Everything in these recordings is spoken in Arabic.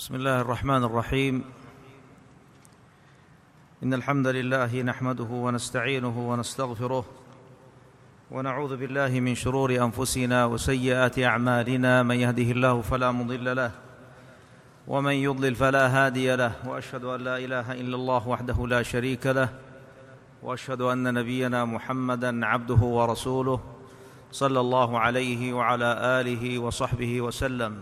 بسم الله الرحمن الرحيم. إن الحمد لله نحمده ونستعينه ونستغفره ونعوذ بالله من شرور أنفسنا وسيئات أعمالنا. من يهده الله فلا مضل له ومن يضلل فلا هادي له، وأشهد أن لا إله إلا الله وحده لا شريك له، وأشهد أن نبينا محمدًا عبده ورسوله صلى الله عليه وعلى آله وصحبه وسلم.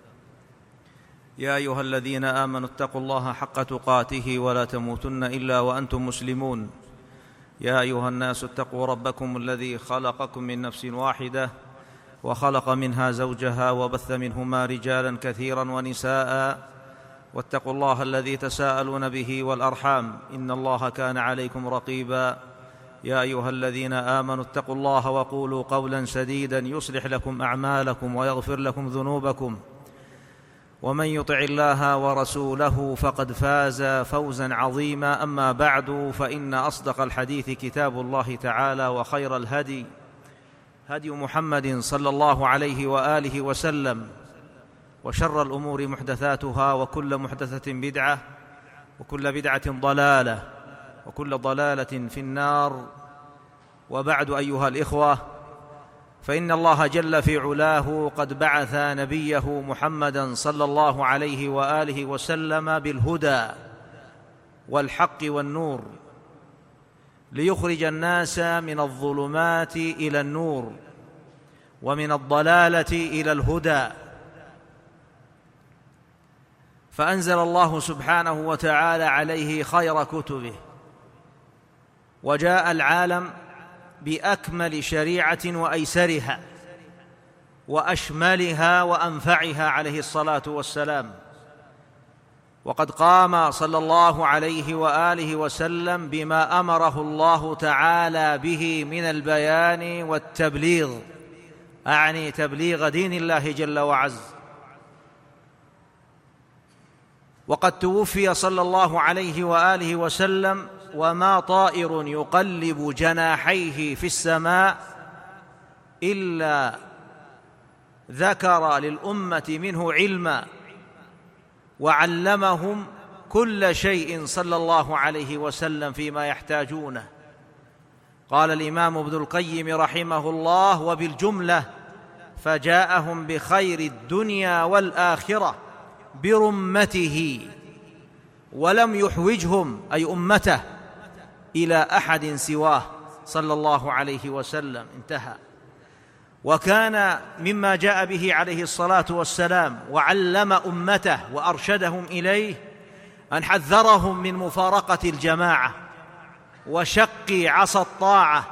يا أيها الذين آمنوا اتقوا الله حق تقاته ولا تموتن إلا وأنتم مسلمون. يا أيها الناس اتقوا ربكم الذي خلقكم من نفس واحدة وخلق منها زوجها وبث منهما رجالا كثيرا ونساء، واتقوا الله الذي تساءلون به والأرحام إن الله كان عليكم رقيبا. يا أيها الذين آمنوا اتقوا الله وقولوا قولا سديدا يصلح لكم أعمالكم ويغفر لكم ذنوبكم، ومن يطع الله ورسوله فقد فاز فوزا عظيما. أما بعد، فإن أصدق الحديث كتاب الله تعالى، وخير الهدي هدي محمد صلى الله عليه وآله وسلم، وشر الأمور محدثاتها، وكل محدثة بدعة، وكل بدعة ضلالة، وكل ضلالة في النار. وبعد، أيها الإخوة، فإن الله جل في علاه قد بعث نبيه محمدًا صلى الله عليه وآله وسلم بالهدى والحق والنور، ليخرج الناس من الظلمات إلى النور، ومن الضلالة إلى الهدى. فأنزل الله سبحانه وتعالى عليه خير كتبه، وجاء العالم بأكمل شريعة وأيسرها وأشملها وأنفعها عليه الصلاة والسلام. وقد قام صلى الله عليه وآله وسلم بما أمره الله تعالى به من البيان والتبليغ، أعني تبليغ دين الله جل وعز. وقد توفي صلى الله عليه وآله وسلم وما طائر يقلب جناحيه في السماء إلا ذكر للأمة منه علما، وعلمهم كل شيء صلى الله عليه وسلم فيما يحتاجونه. قال الإمام ابن القيم رحمه الله: وبالجملة فجاءهم بخير الدنيا والآخرة برمته، ولم يحوجهم أي أمته إلى أحد سواه صلى الله عليه وسلم. انتهى. وكان مما جاء به عليه الصلاة والسلام وعلم أمته وأرشدهم إليه أن حذرهم من مفارقة الجماعة وشق عصا الطاعة،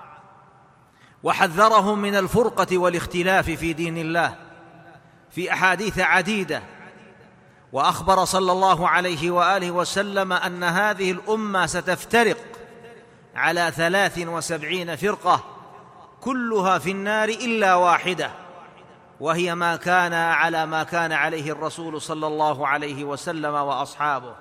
وحذرهم من الفرقة والاختلاف في دين الله في أحاديث عديدة. وأخبر صلى الله عليه وآله وسلم أن هذه الأمة ستفترق على 73 فرقة، كلها في النار إلا واحدة، وهي ما كان عليه الرسول صلى الله عليه وسلم وأصحابه،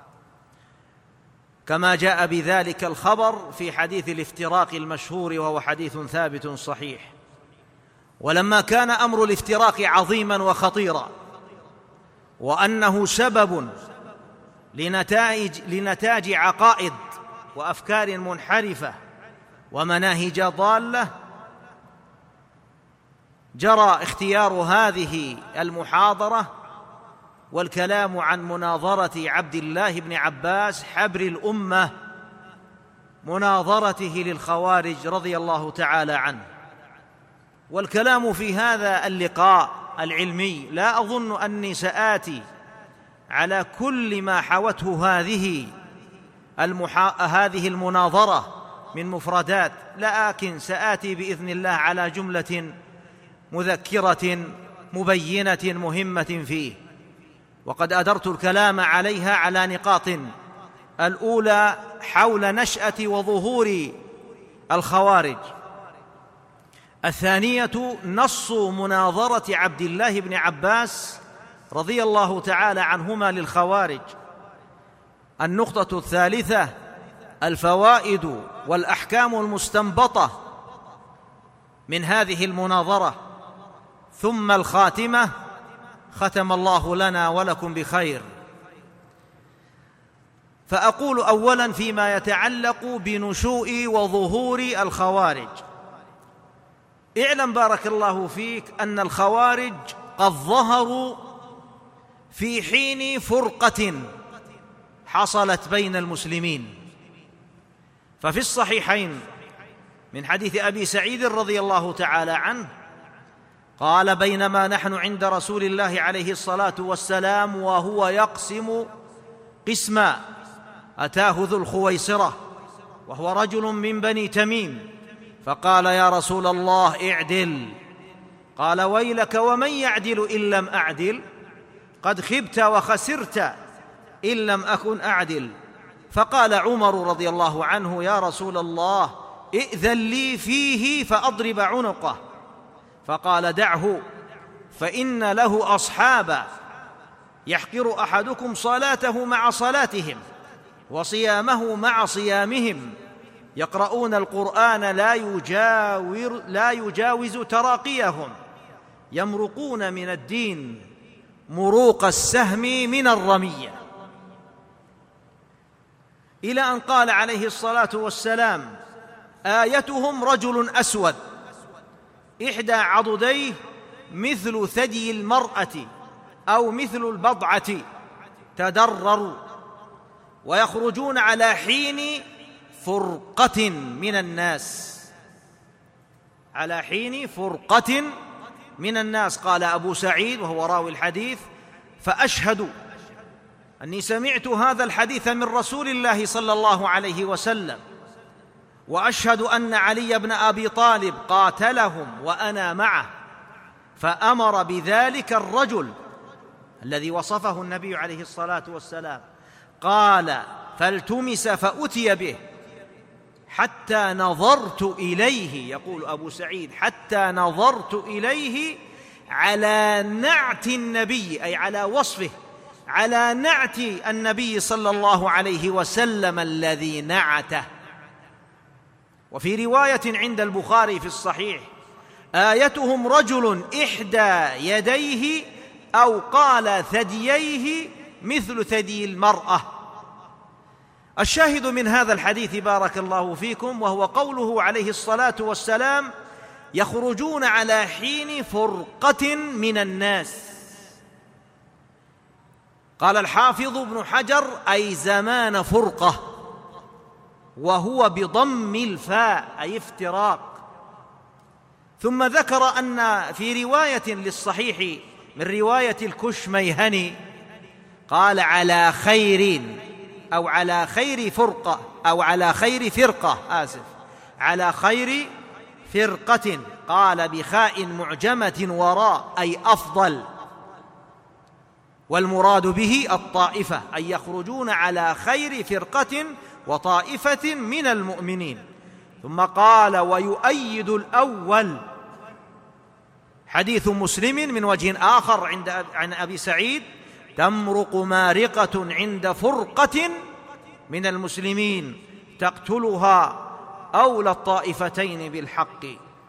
كما جاء بذلك الخبر في حديث الافتراق المشهور، وهو حديث ثابت صحيح. ولما كان أمر الافتراق عظيما وخطيرا، وأنه سبب لنتاج عقائد وأفكار منحرفة ومناهج ضالة، جرى اختيار هذه المحاضرة والكلام عن مناظرة عبد الله بن عباس حبر الأمة، مناظرته للخوارج رضي الله تعالى عنه. والكلام في هذا اللقاء العلمي لا أظن أني سآتي على كل ما حوته هذه المناظرة من مفردات، لكن سآتي بإذن الله على جملة مذكرة مبينة مهمة فيه. وقد أدرت الكلام عليها على نقاط: الأولى حول نشأة وظهور الخوارج، الثانية نص مناظرة عبد الله بن عباس رضي الله تعالى عنهما للخوارج، النقطة الثالثة الفوائد والأحكام المستنبطة من هذه المناظرة، ثم الخاتمة ختم الله لنا ولكم بخير. فأقول أولاً فيما يتعلق بنشوء وظهور الخوارج: اعلم بارك الله فيك أن الخوارج قد ظهروا في حين فرقة حصلت بين المسلمين. ففي الصحيحين من حديث أبي سعيد رضي الله تعالى عنه قال: بينما نحن عند رسول الله عليه الصلاة والسلام وهو يقسم قسما، أتاه ذو الخويصرة وهو رجل من بني تميم، فقال: يا رسول الله اعدل. قال: ويلك ومن يعدل إن لم أعدل؟ قد خبت وخسرت إن لم أكن أعدل. فقال عمر رضي الله عنه: يا رسول الله ائذن لي فيه فأضرب عنقه. فقال: دعه فإن له أصحابا يحقر أحدكم صلاته مع صلاتهم وصيامه مع صيامهم، يقرؤون القرآن لا يجاوز تراقيهم، يمرقون من الدين مروق السهم من الرمية، إلى أن قال عليه الصلاة والسلام: آيتهم رجل أسود إحدى عضديه مثل ثدي المرأة أو مثل البضعة تدرر، ويخرجون على حين فرقة من الناس، على حين فرقة من الناس. قال أبو سعيد وهو راوي الحديث: فأشهد أني سمعت هذا الحديث من رسول الله صلى الله عليه وسلم، وأشهد أن علي بن أبي طالب قاتلهم وأنا معه، فأمر بذلك الرجل الذي وصفه النبي عليه الصلاة والسلام. قال: فالتمس فأتي به حتى نظرت إليه، يقول أبو سعيد: حتى نظرت إليه على نعت النبي، أي على وصفه، على نعت النبي صلى الله عليه وسلم الذي نعته. وفي رواية عند البخاري في الصحيح: آيتهم رجل إحدى يديه أو قال ثدييه مثل ثدي المرأة. الشاهد من هذا الحديث بارك الله فيكم وهو قوله عليه الصلاة والسلام: يخرجون على حين فرقة من الناس. قال الحافظ ابن حجر: أي زمان فرقة، وهو بضم الفاء أي افتراق. ثم ذكر أن في رواية للصحيح من رواية الكشميهني قال: على خير، أو على خير فرقة، أو على خير فرقة، على خير فرقة، قال بخاء معجمة وراء، أي أفضل، والمراد به الطائفة، أي يخرجون على خير فرقة وطائفة من المؤمنين. ثم قال: ويؤيد الأول حديث مسلم من وجه آخر عن أبي سعيد: تمرق مارقة عند فرقة من المسلمين تقتلها أولى الطائفتين بالحق.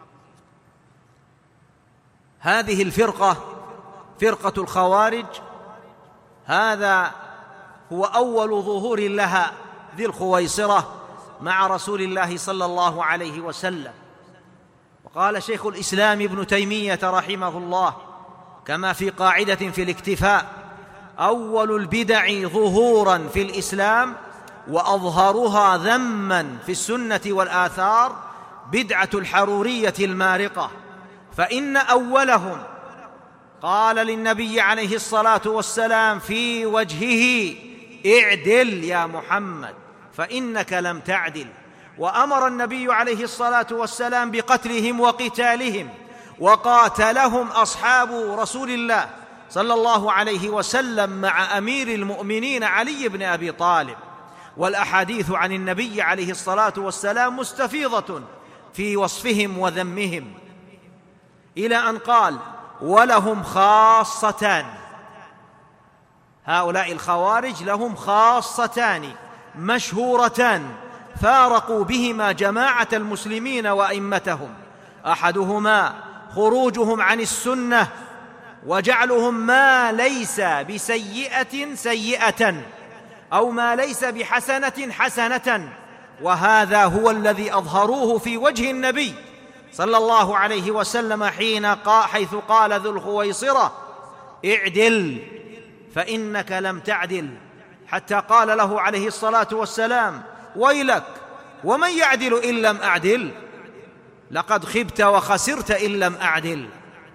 هذه الفرقة، فرقة الخوارج، هذا هو أول ظهور لها ذي الخويصرة مع رسول الله صلى الله عليه وسلم. وقال شيخ الإسلام ابن تيمية رحمه الله كما في قاعدة في الاكتفاء: أول البدع ظهوراً في الإسلام وأظهرها ذماً في السنة والآثار بدعة الحرورية المارقة، فإن أولهم قال للنبي عليه الصلاة والسلام في وجهه: اعدل يا محمد فإنك لم تعدل. وأمر النبي عليه الصلاة والسلام بقتلهم وقتالهم، وقاتلهم أصحاب رسول الله صلى الله عليه وسلم مع أمير المؤمنين علي بن أبي طالب. والأحاديث عن النبي عليه الصلاة والسلام مستفيضة في وصفهم وذمهم، إلى أن قال: ولهم خاصتان. هؤلاء الخوارج لهم خاصتان مشهورتان فارقوا بهما جماعة المسلمين وأئمتهم: أحدهما خروجهم عن السنة وجعلهم ما ليس بسيئة سيئة، أو ما ليس بحسنة حسنة. وهذا هو الذي أظهروه في وجه النبي صلى الله عليه وسلم حيث قال ذو الخويصرة: اعدل فإنك لم تعدل، حتى قال له عليه الصلاة والسلام: ويلك، ومن يعدل إن لم أعدل؟ لقد خبت وخسرت إن لم أعدل.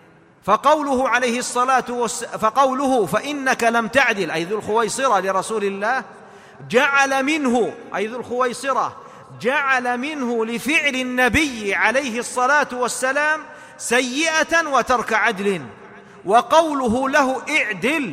فقوله فإنك لم تعدل أي ذو الخويصرة لرسول الله جعل منه، أي ذو الخويصرة جعل منه لفعل النبي عليه الصلاة والسلام سيئة وترك عدل. وقوله له اعدل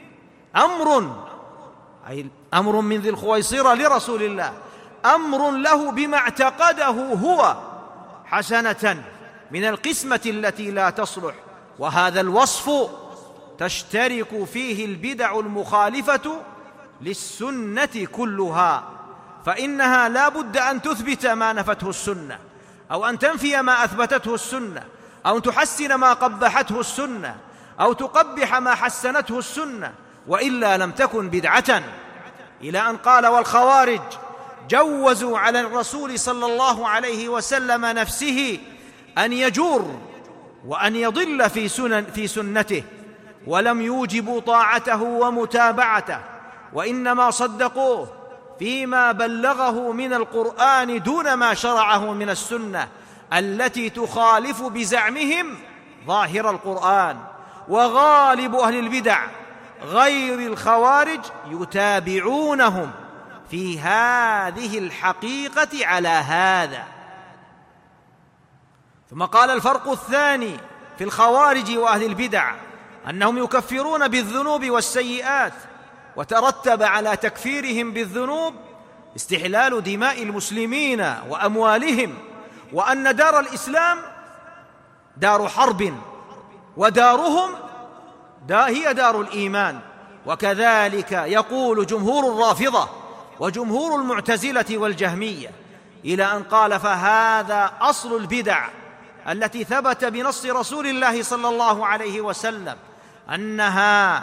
أمر من ذي الخويصرة لرسول الله، أمر له بما اعتقده هو حسنة من القسمة التي لا تصلح. وهذا الوصف تشترك فيه البدع المخالفة للسنة كلها، فإنها لا بد أن تثبت ما نفته السنة، أو أن تنفي ما أثبتته السنة، أو تحسن ما قبحته السنة، أو تقبح ما حسنته السنة، وإلا لم تكن بدعة. إلى أن قال: والخوارج جوزوا على الرسول صلى الله عليه وسلم نفسه أن يجور وأن يضل في سنته، ولم يوجبوا طاعته ومتابعته، وإنما صدقوه فيما بلغه من القرآن دون ما شرعه من السنة التي تخالف بزعمهم ظاهر القرآن. وغالب أهل البدع غير الخوارج يتابعونهم في هذه الحقيقة على هذا. ثم قال: الفرق الثاني في الخوارج وأهل البدع أنهم يكفرون بالذنوب والسيئات، وترتب على تكفيرهم بالذنوب استحلال دماء المسلمين وأموالهم، وأن دار الإسلام دار حرب، ودارهم هي دار الإيمان. وكذلك يقول جمهور الرافضة وجمهور المعتزلة والجهمية، إلى أن قال: فهذا أصل البدع التي ثبت بنص رسول الله صلى الله عليه وسلم أنها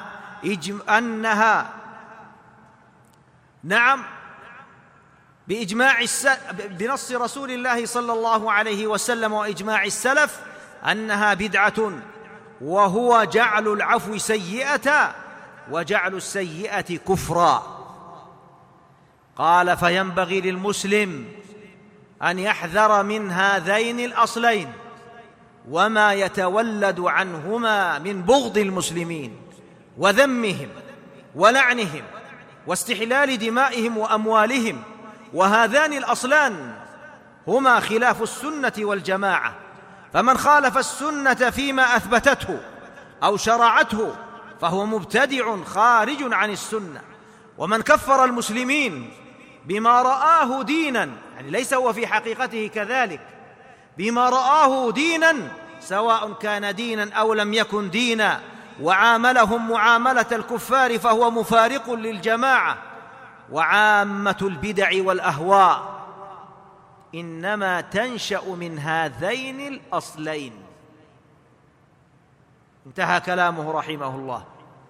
بنص رسول الله صلى الله عليه وسلم وإجماع السلف أنها بدعة، وهو جعل العفو سيئة وجعل السيئة كفرا. قال: فينبغي للمسلم أن يحذر من هذين الأصلين وما يتولد عنهما من بغض المسلمين وذمهم ولعنهم واستحلال دمائهم وأموالهم، وهذان الأصلان هما خلاف السنة والجماعة. فمن خالف السنة فيما أثبتته أو شرعته فهو مبتدع خارج عن السنة. ومن كفر المسلمين بما رآه دينا، يعني ليس هو في حقيقته كذلك، بما رآه دينا سواء كان دينا أو لم يكن دينا، وعاملهم معاملة الكفار، فهو مفارق للجماعة. وعامة البدع والأهواء إنما تنشأ من هذين الأصلين. انتهى كلامه رحمه الله.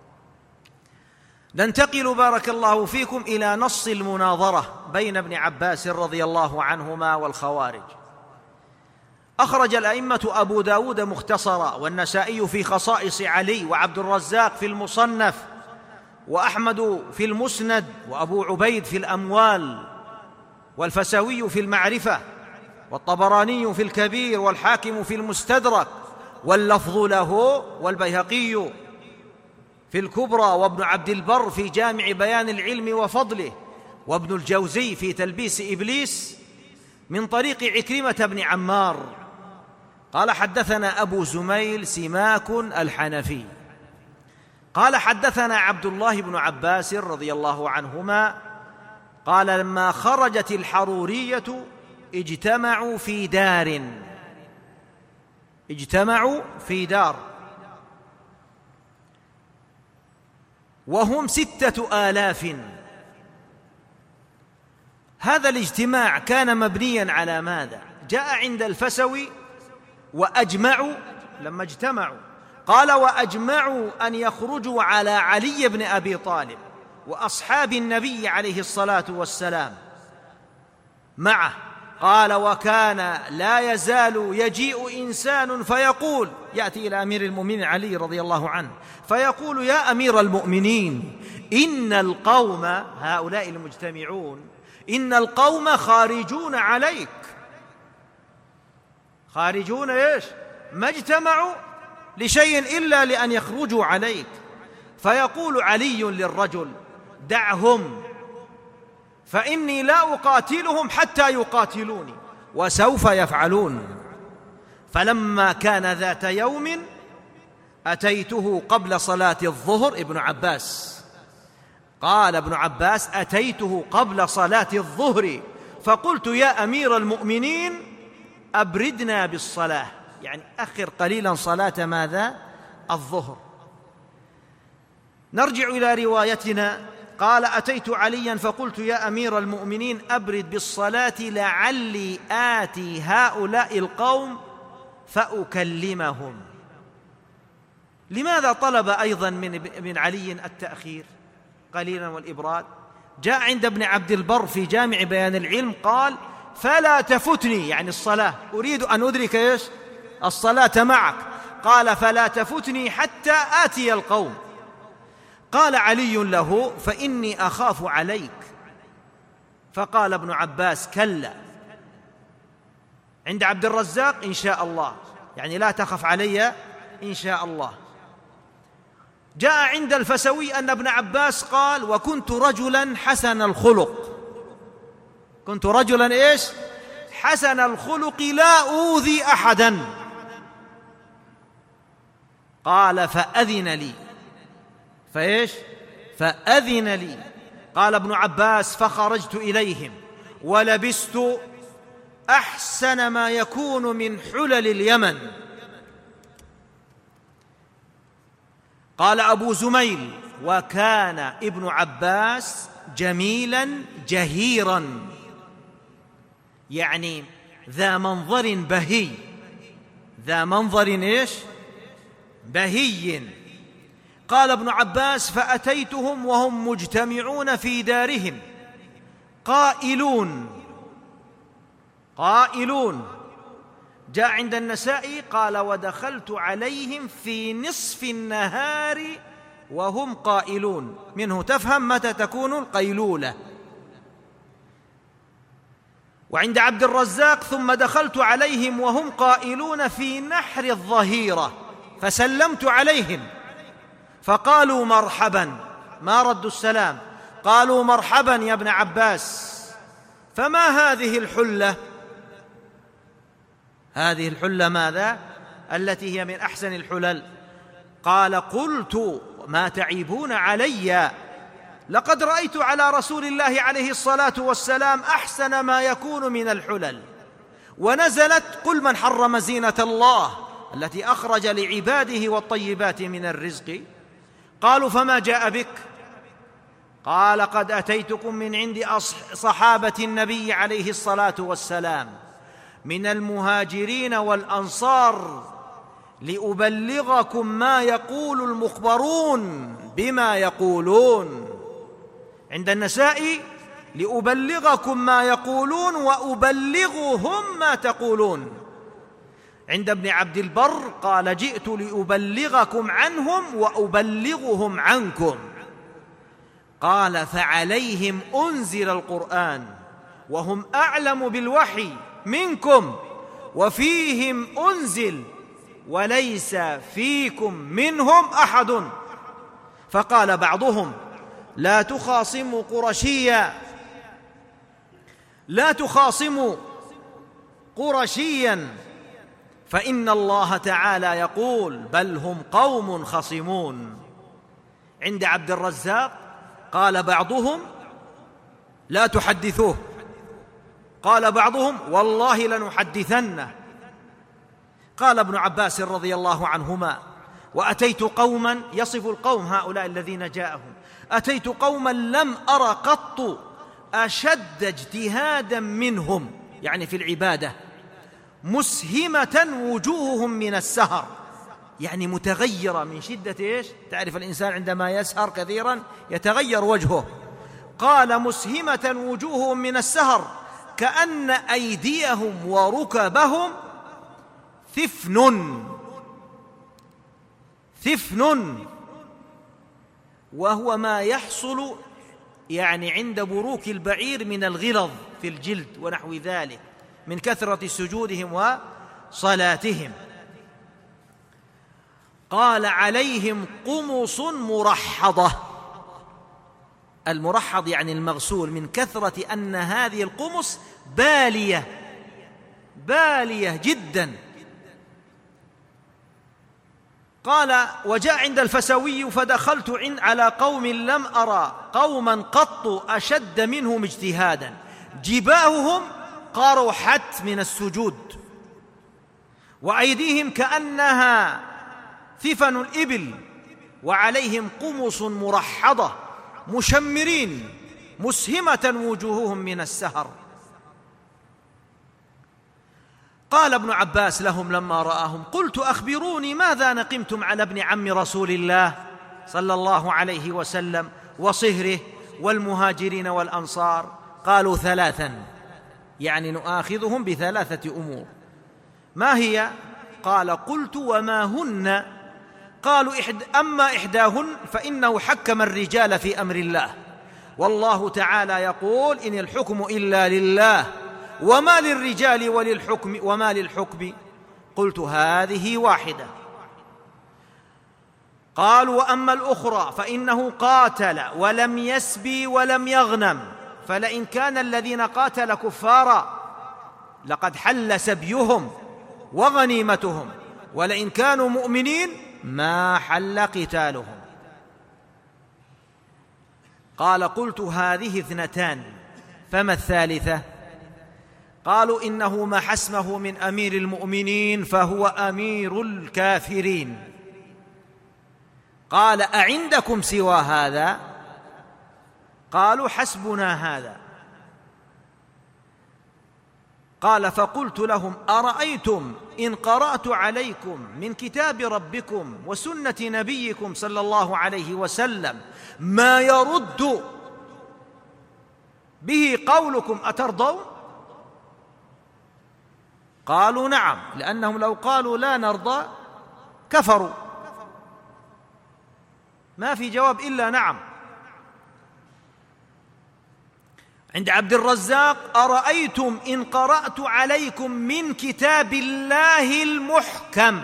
ننتقل بارك الله فيكم إلى نص المناظرة بين ابن عباس رضي الله عنهما والخوارج. أخرج الأئمة أبو داود مختصرا، والنسائي في خصائص علي، وعبد الرزاق في المصنف، وأحمد في المسند، وأبو عبيد في الأموال، والفسوي في المعرفة، والطبراني في الكبير، والحاكم في المستدرك، واللفظ له، والبيهقي في الكبرى، وابن عبد البر في جامع بيان العلم وفضله، وابن الجوزي في تلبيس إبليس من طريق عكرمة بن عمار قال: حدثنا أبو زميل سماك الحنفي قال: حدثنا عبد الله بن عباس رضي الله عنهما قال: لما خرجت الحرورية اجتمعوا في دار وهم 6000. هذا الاجتماع كان مبنيا على ماذا؟ جاء عند الفسوي وأجمعوا، لما اجتمعوا قال: وأجمعوا أن يخرجوا على علي بن أبي طالب وأصحاب النبي عليه الصلاة والسلام معه. قال: وكان لا يزال يجيء إنسان فيقول، يأتي إلى أمير المؤمنين علي رضي الله عنه فيقول: يا أمير المؤمنين، إن القوم هؤلاء المجتمعون، إن القوم خارجون عليك. خارجون إيش؟ ما اجتمعوا لشيء إلا لأن يخرجوا عليك. فيقول علي للرجل: دعهم، فإني لا أقاتلهم حتى يقاتلوني، وسوف يفعلون. فلما كان ذات يوم أتيته قبل صلاة الظهر. ابن عباس قال: ابن عباس: أتيته قبل صلاة الظهر فقلت: يا أمير المؤمنين، أبردنا بالصلاة، يعني أخر قليلا صلاة ماذا؟ الظهر. نرجع إلى روايتنا. قال: أتيت عليا فقلت: يا أمير المؤمنين، أبرد بالصلاة لعلي آتي هؤلاء القوم فأكلمهم. لماذا طلب أيضا من علي التأخير قليلا والإبراد؟ جاء عند ابن عبد البر في جامع بيان العلم قال: فلا تفتني، يعني الصلاة، أريد أن أدرك إيش؟ الصلاة معك. قال: فلا تفتني حتى آتي القوم. قال علي له: فإني أخاف عليك. فقال ابن عباس: كلا. عند عبد الرزاق: إن شاء الله، يعني لا تخف علي إن شاء الله. جاء عند الفسوي أن ابن عباس قال: وكنت رجلا حسن الخلق. كنت رجلا إيش؟ حسن الخلق، لا أوذي أحدا. قال: فأذن لي. فإيش؟ فأذن لي. قال ابن عباس: فخرجت إليهم ولبست أحسن ما يكون من حلل اليمن. قال أبو زميل: وكان ابن عباس جميلا جهيرا، يعني ذا منظر بهي، ذا منظر إيش؟ بهي. قال ابن عباس: فأتيتهم وهم مجتمعون في دارهم قائلون. جاء عند النسائي قال: ودخلت عليهم في نصف النهار وهم قائلون. منه تفهم متى تكون القيلولة. وعند عبد الرزاق: ثم دخلت عليهم وهم قائلون في نحر الظهيرة فسلمت عليهم فقالوا مرحبا، ما ردوا السلام، قالوا مرحبا يا ابن عباس، فما هذه الحلة؟ هذه الحلة ماذا؟ التي هي من أحسن الحلل. قال: قلت: ما تعيبون علي؟ لقد رأيت على رسول الله عليه الصلاة والسلام أحسن ما يكون من الحلل. ونزلت: قل من حرم زينة الله التي أخرج لعباده والطيبات من الرزق. قالوا: فما جاء بك؟ قال: قد أتيتكم من عند صحابة النبي عليه الصلاة والسلام من المهاجرين والأنصار لأبلغكم ما يقول المخبرون بما يقولون. عند النسائي: لأبلغكم ما يقولون وأبلغهم ما تقولون. عند ابن عبد البر قال: جئت لأبلغكم عنهم وأبلغهم عنكم. قال: فعليهم أنزل القرآن وهم أعلم بالوحي منكم، وفيهم أنزل وليس فيكم منهم أحد. فقال بعضهم: لا تخاصموا قرشيا، لا تخاصموا قرشيا، فإن الله تعالى يقول: بل هم قوم خصمون. عند عبد الرزاق قال بعضهم: لا تحدثوه، قال بعضهم: والله لنحدثنه. قال ابن عباس رضي الله عنهما: وأتيت قوما، يصف القوم هؤلاء الذين جاءهم: أتيت قوما لم أر قط أشد اجتهادا منهم، يعني في العبادة، مسهمة وجوههم من السهر، يعني متغيرة من شدة إيش؟ تعرف الإنسان عندما يسهر كثيرا يتغير وجهه. قال مسهمة وجوههم من السهر كأن أيديهم وركبهم ثفن، وهو ما يحصل يعني عند بروك البعير من الغلظ في الجلد ونحو ذلك من كثرة سجودهم وصلاتهم. قال عليهم قمص مرحضة، المرحض يعني المغسول، من كثرة أن هذه القمص بالية جدا. قال وجاء عند الفسوي فدخلت على قوم لم أرى قوما قط أشد منهم اجتهادا، جباههم قرحت من السجود وأيديهم كأنها ثفن الإبل، وعليهم قمص مرحضة مشمرين مسهمة وجوههم من السهر. قال ابن عباس لهم لما رآهم قلت أخبروني ماذا نقمتم على ابن عم رسول الله صلى الله عليه وسلم وصهره والمهاجرين والأنصار؟ قالوا ثلاثا، يعني نؤاخذهم بثلاثة أمور. ما هي؟ قال قلت وما هن؟ قالوا أما إحداهن فإنه حكم الرجال في أمر الله، والله تعالى يقول إن الحكم إلا لله وما للرجال وما للحكم. قلت هذه واحدة. قالوا وأما الأخرى فإنه قاتل ولم يسبي ولم يغنم، فلئن كان الذين قاتل كفارا لقد حل سبيهم وغنيمتهم، ولئن كانوا مؤمنين ما حل قتالهم. قال قلت هذه اثنتان، فما الثالثة؟ قالوا إنه ما حسمه من أمير المؤمنين فهو أمير الكافرين. قال أعندكم سوى هذا؟ قالوا حسبنا هذا. قال فقلت لهم أرأيتم إن قرأت عليكم من كتاب ربكم وسنة نبيكم صلى الله عليه وسلم ما يرد به قولكم أترضون؟ قالوا نعم، لأنهم لو قالوا لا نرضى كفروا، ما في جواب إلا نعم. عند عبد الرزاق أرأيتم إن قرأت عليكم من كتاب الله المحكم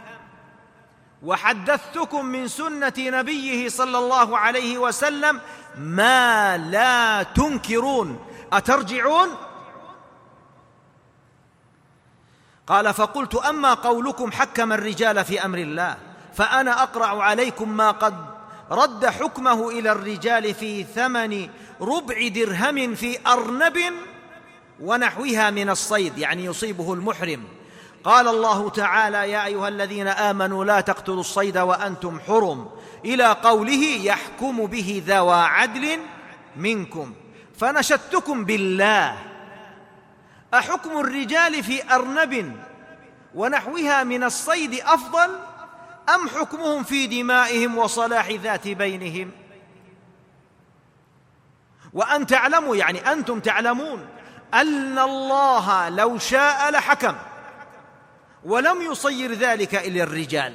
وحدثتكم من سنة نبيه صلى الله عليه وسلم ما لا تنكرون أترجعون؟ قال فقلت أما قولكم حكم الرجال في أمر الله فأنا أقرأ عليكم ما قد رد حكمه إلى الرجال في ثمن ربع درهم في أرنب ونحوها من الصيد، يعني يصيبه المحرم. قال الله تعالى يا أيها الذين آمنوا لا تقتلوا الصيد وأنتم حرم، إلى قوله يحكم به ذوى عدل منكم. فنشدتكم بالله أحكم الرجال في أرنب ونحوها من الصيد أفضل أم حكمهم في دمائهم وصلاح ذات بينهم؟ وأن تعلموا، يعني أنتم تعلمون أن الله لو شاء لحكم ولم يصير ذلك إلى الرجال.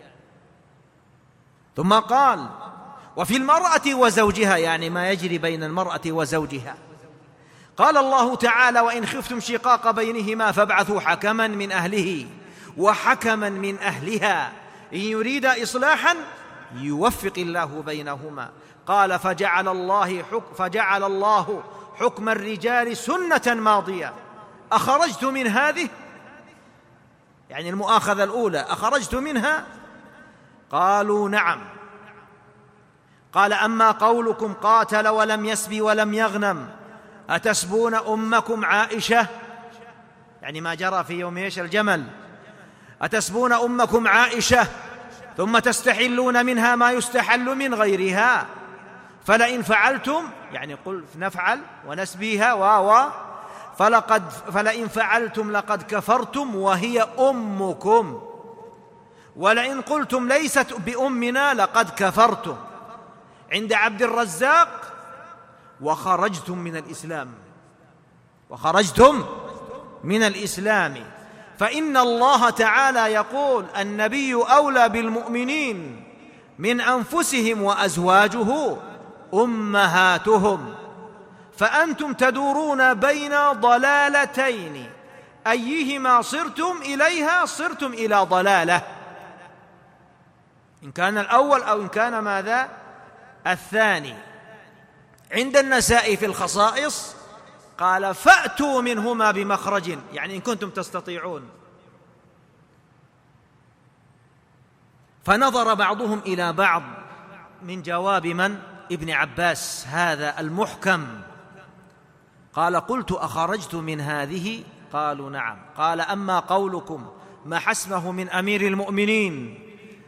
ثم قال وفي المرأة وزوجها، يعني ما يجري بين المرأة وزوجها. قال الله تعالى وإن خفتم شقاق بينهما فابعثوا حكما من أهله وحكما من أهلها إن يريد إصلاحا يوفق الله بينهما. قال فجعل الله حكم الرجال سنة ماضية أخرجت من هذه، يعني المؤاخذة الأولى أخرجت منها؟ قالوا نعم. قال أما قولكم قاتل ولم يسبي ولم يغنم أتسبون أمكم عائشة، يعني ما جرى في يوم الجمل، أتسبون أمكم عائشة ثم تستحلون منها ما يستحل من غيرها، فلئن فعلتم، يعني قل نفعل ونسبيها فلئن فعلتم لقد كفرتم وهي أمكم. ولئن قلتم ليست بأمنا لقد كفرتم. عند عبد الرزاق وخرجتم من الإسلام، فإن الله تعالى يقول: النبي أولى بالمؤمنين من أنفسهم وأزواجه أمهاتهم، فأنتم تدورون بين ضلالتين، أيهما صرتم إليها صرتم إلى ضلالة، إن كان الأول أو إن كان ماذا؟ الثاني. عند النسائي في الخصائص قال: فأتوا منهما بمخرج، يعني إن كنتم تستطيعون. فنظر بعضهم إلى بعض من جواب من؟ ابن عباس هذا المحكم. قال: قلت: أخرجت من هذه؟ قالوا: نعم. قال: أما قولكم ما حسمه من أمير المؤمنين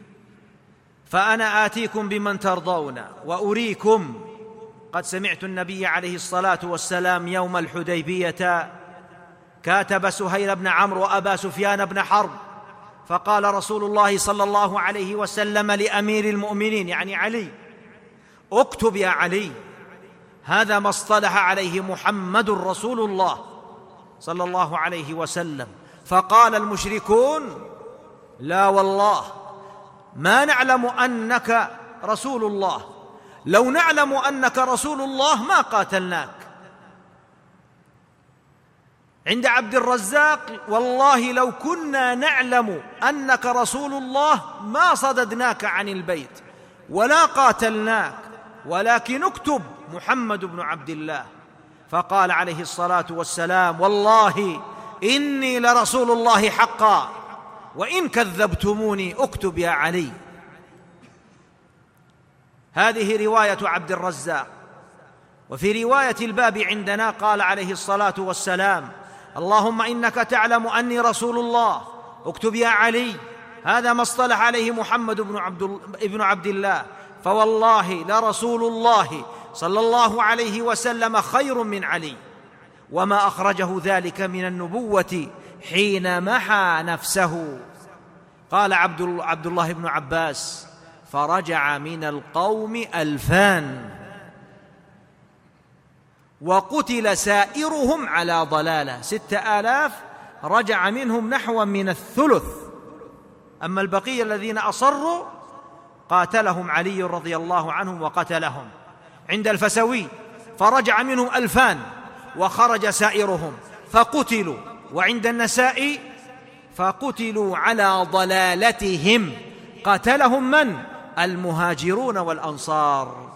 فأنا آتيكم بمن ترضون وأريكم. قد سمعت النبي عليه الصلاة والسلام يوم الحديبية كاتب سهيل بن عمرو وأبا سفيان بن حرب، فقال رسول الله صلى الله عليه وسلم لأمير المؤمنين يعني علي: اكتب يا علي، هذا ما اصطلح عليه محمد رسول الله صلى الله عليه وسلم. فقال المشركون: لا والله ما نعلم أنك رسول الله، لو نعلم أنك رسول الله ما قاتلناك. عند عبد الرزاق: والله لو كنا نعلم أنك رسول الله ما صددناك عن البيت ولا قاتلناك، ولكن اكتب محمد بن عبد الله. فقال عليه الصلاة والسلام: والله إني لرسول الله حقا، وإن كذبتموني اكتب يا علي. هذه رواية عبد الرزاق. وفي رواية الباب عندنا قال عليه الصلاة والسلام: اللهم إنك تعلم أني رسول الله، اكتب يا علي، هذا ما اصطلح عليه محمد بن عبد الله، فوالله لرسول الله صلى الله عليه وسلم خير من علي، وما أخرجه ذلك من النبوة حين محى نفسه. قال عبد الله بن عباس: فرجع من القوم 2000 وقتل سائرهم على ضلالة. 6000 رجع منهم نحو من الثلث، أما البقية الذين أصروا قاتلهم علي رضي الله عنهم وقتلهم. عند الفسوي: فرجع منهم 2000 وخرج سائرهم فقتلوا. وعند النسائي: فقتلوا على ضلالتهم، قتلهم من؟ المهاجرون والأنصار.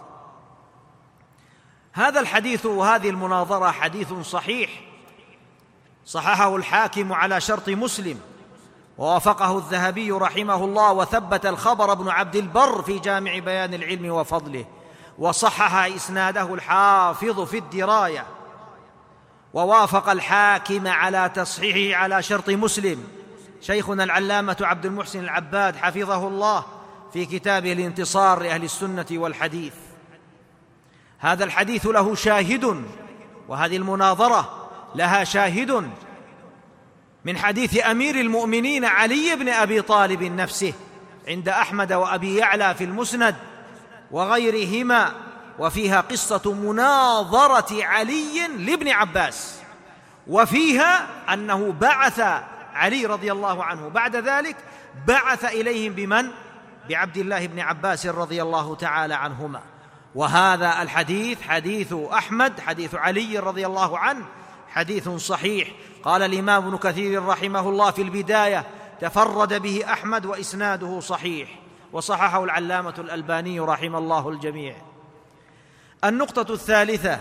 هذا الحديث وهذه المناظرة حديث صحيح، صححه الحاكم على شرط مسلم، ووافقه الذهبي رحمه الله، وثبت الخبر ابن عبد البر في جامع بيان العلم وفضله، وصحح إسناده الحافظ في الدراية، ووافق الحاكم على تصحيحه على شرط مسلم شيخنا العلامة عبد المحسن العباد حفظه الله في كتابه الانتصار لأهل السنة والحديث. هذا الحديث له شاهد، وهذه المناظرة لها شاهد من حديث أمير المؤمنين علي بن أبي طالب نفسه عند أحمد وأبي يعلى في المسند وغيرهما، وفيها قصة مناظرة علي لابن عباس، وفيها أنه بعث علي رضي الله عنه بعد ذلك بعث إليهم بمن؟ بعبد الله بن عباس رضي الله تعالى عنهما. وهذا الحديث حديث أحمد، حديث علي رضي الله عنه، حديث صحيح. قال الإمام ابن كثير رحمه الله في البداية: تفرد به أحمد وإسناده صحيح، وصححه العلامة الألباني رحمه الله الجميع. النقطة الثالثة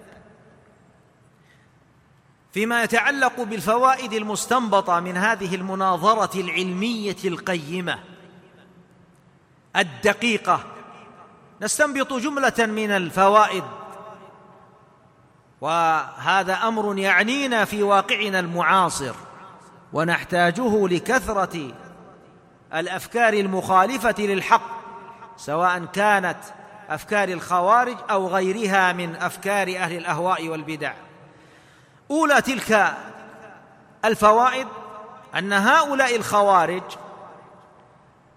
فيما يتعلق بالفوائد المستنبطة من هذه المناظرة العلمية القيمة الدقيقة، نستنبط جملة من الفوائد، وهذا أمر يعنينا في واقعنا المعاصر، ونحتاجه لكثرة الأفكار المخالفة للحق، سواء كانت أفكار الخوارج أو غيرها من أفكار أهل الأهواء والبدع. أولى تلك الفوائد أن هؤلاء الخوارج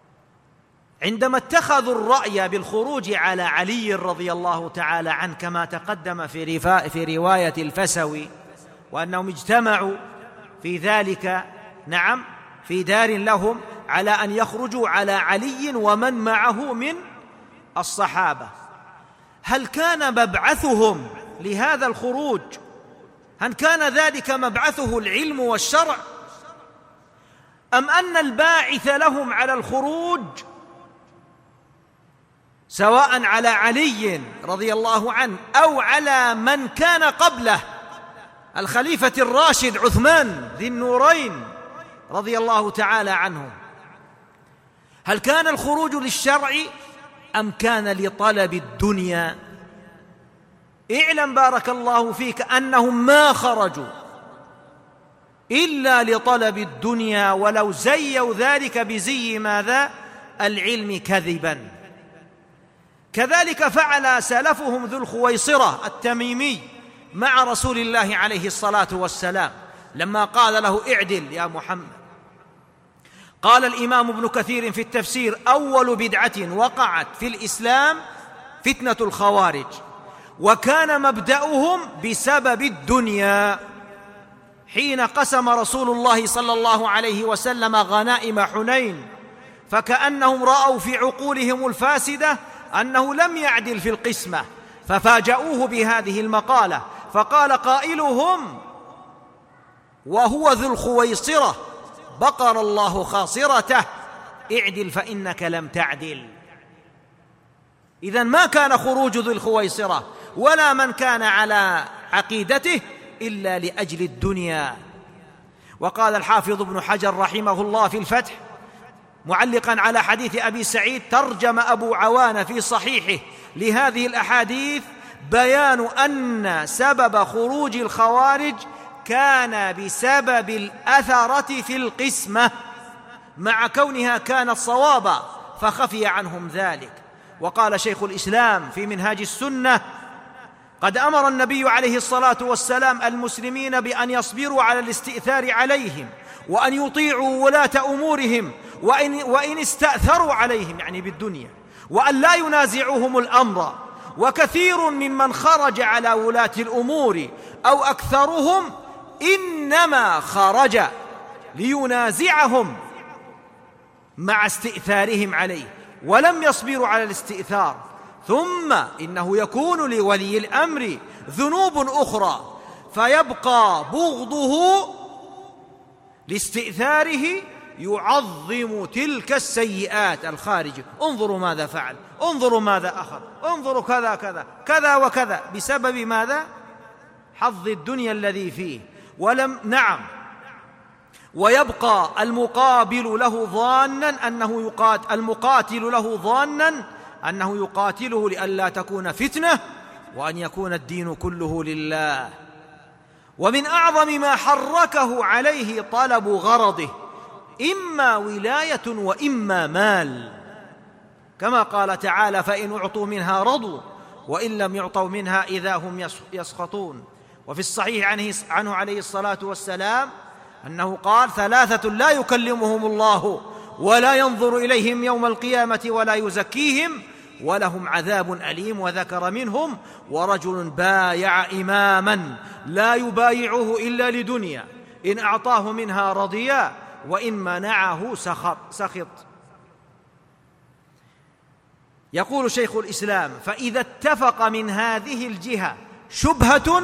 عندما اتخذوا الرأي بالخروج على علي رضي الله تعالى عنه كما تقدم في رواية الفسوي، وأنهم اجتمعوا في ذلك في دار لهم على أن يخرجوا على علي ومن معه من الصحابة، هل كان مبعثهم لهذا الخروج، هل كان ذلك مبعثه العلم والشرع، أم أن الباعث لهم على الخروج سواء على علي رضي الله عنه أو على من كان قبله الخليفة الراشد عثمان ذي النورين رضي الله تعالى عنه، هل كان الخروج للشرع أم كان لطلب الدنيا؟ اعلم بارك الله فيك أنهم ما خرجوا إلا لطلب الدنيا، ولو زيوا ذلك بزي ماذا؟ العلم كذبا. كذلك فعل سلفهم ذو الخويصرة التميمي مع رسول الله عليه الصلاة والسلام لما قال له اعدل يا محمد. قال الإمام ابن كثير في التفسير: أول بدعة وقعت في الإسلام فتنة الخوارج، وكان مبدأهم بسبب الدنيا، حين قسم رسول الله صلى الله عليه وسلم غنائم حنين، فكأنهم رأوا في عقولهم الفاسدة أنه لم يعدل في القسمة، ففاجأوه بهذه المقالة، فقال قائلهم وهو ذو الخويصرة: بقر الله خاصرته، اعدل فإنك لم تعدل. إذن ما كان خروج ذو الخويصرة ولا من كان على عقيدته إلا لأجل الدنيا. وقال الحافظ ابن حجر رحمه الله في الفتح معلقا على حديث أبي سعيد: ترجم أبو عوان في صحيحه لهذه الأحاديث بيان أن سبب خروج الخوارج كان بسبب الأثرة في القسمة، مع كونها كانت صوابا فخفي عنهم ذلك. وقال شيخ الإسلام في منهاج السنة: قد أمر النبي عليه الصلاة والسلام المسلمين بأن يصبروا على الاستئثار عليهم، وأن يطيعوا ولاة أمورهم وإن استأثروا عليهم يعني بالدنيا، وأن لا ينازعوهم الأمر. وكثير ممن خرج على ولاة الأمور أو أكثرهم إنما خرج لينازعهم مع استئثارهم عليه، ولم يصبروا على الاستئثار. ثم إنه يكون لولي الأمر ذنوب أخرى فيبقى بغضه لاستئثاره يعظم تلك السيئات الخارجة. انظروا ماذا فعل، انظروا ماذا أخذ، انظروا كذا كذا كذا وكذا، بسبب ماذا؟ حظ الدنيا الذي فيه. ويبقى المقابل له ظانا أنه المقاتل له ظانا أنه يقاتله لئلا تكون فتنة وأن يكون الدين كله لله. ومن أعظم ما حركه عليه طلب غرضه، إما ولاية وإما مال، كما قال تعالى: فإن أعطوا منها رضوا وإن لم يعطوا منها إذا هم يسخطون. وفي الصحيح عنه عليه الصلاة والسلام أنه قال: ثلاثة لا يكلمهم الله ولا ينظر إليهم يوم القيامة ولا يزكيهم ولهم عذاب أليم. وذكر منهم: ورجل بايع إماما لا يبايعه إلا لدنيا، إن أعطاه منها رضيا وإن منعه سخط. يقول شيخ الإسلام: فإذا اتفق من هذه الجهة شبهة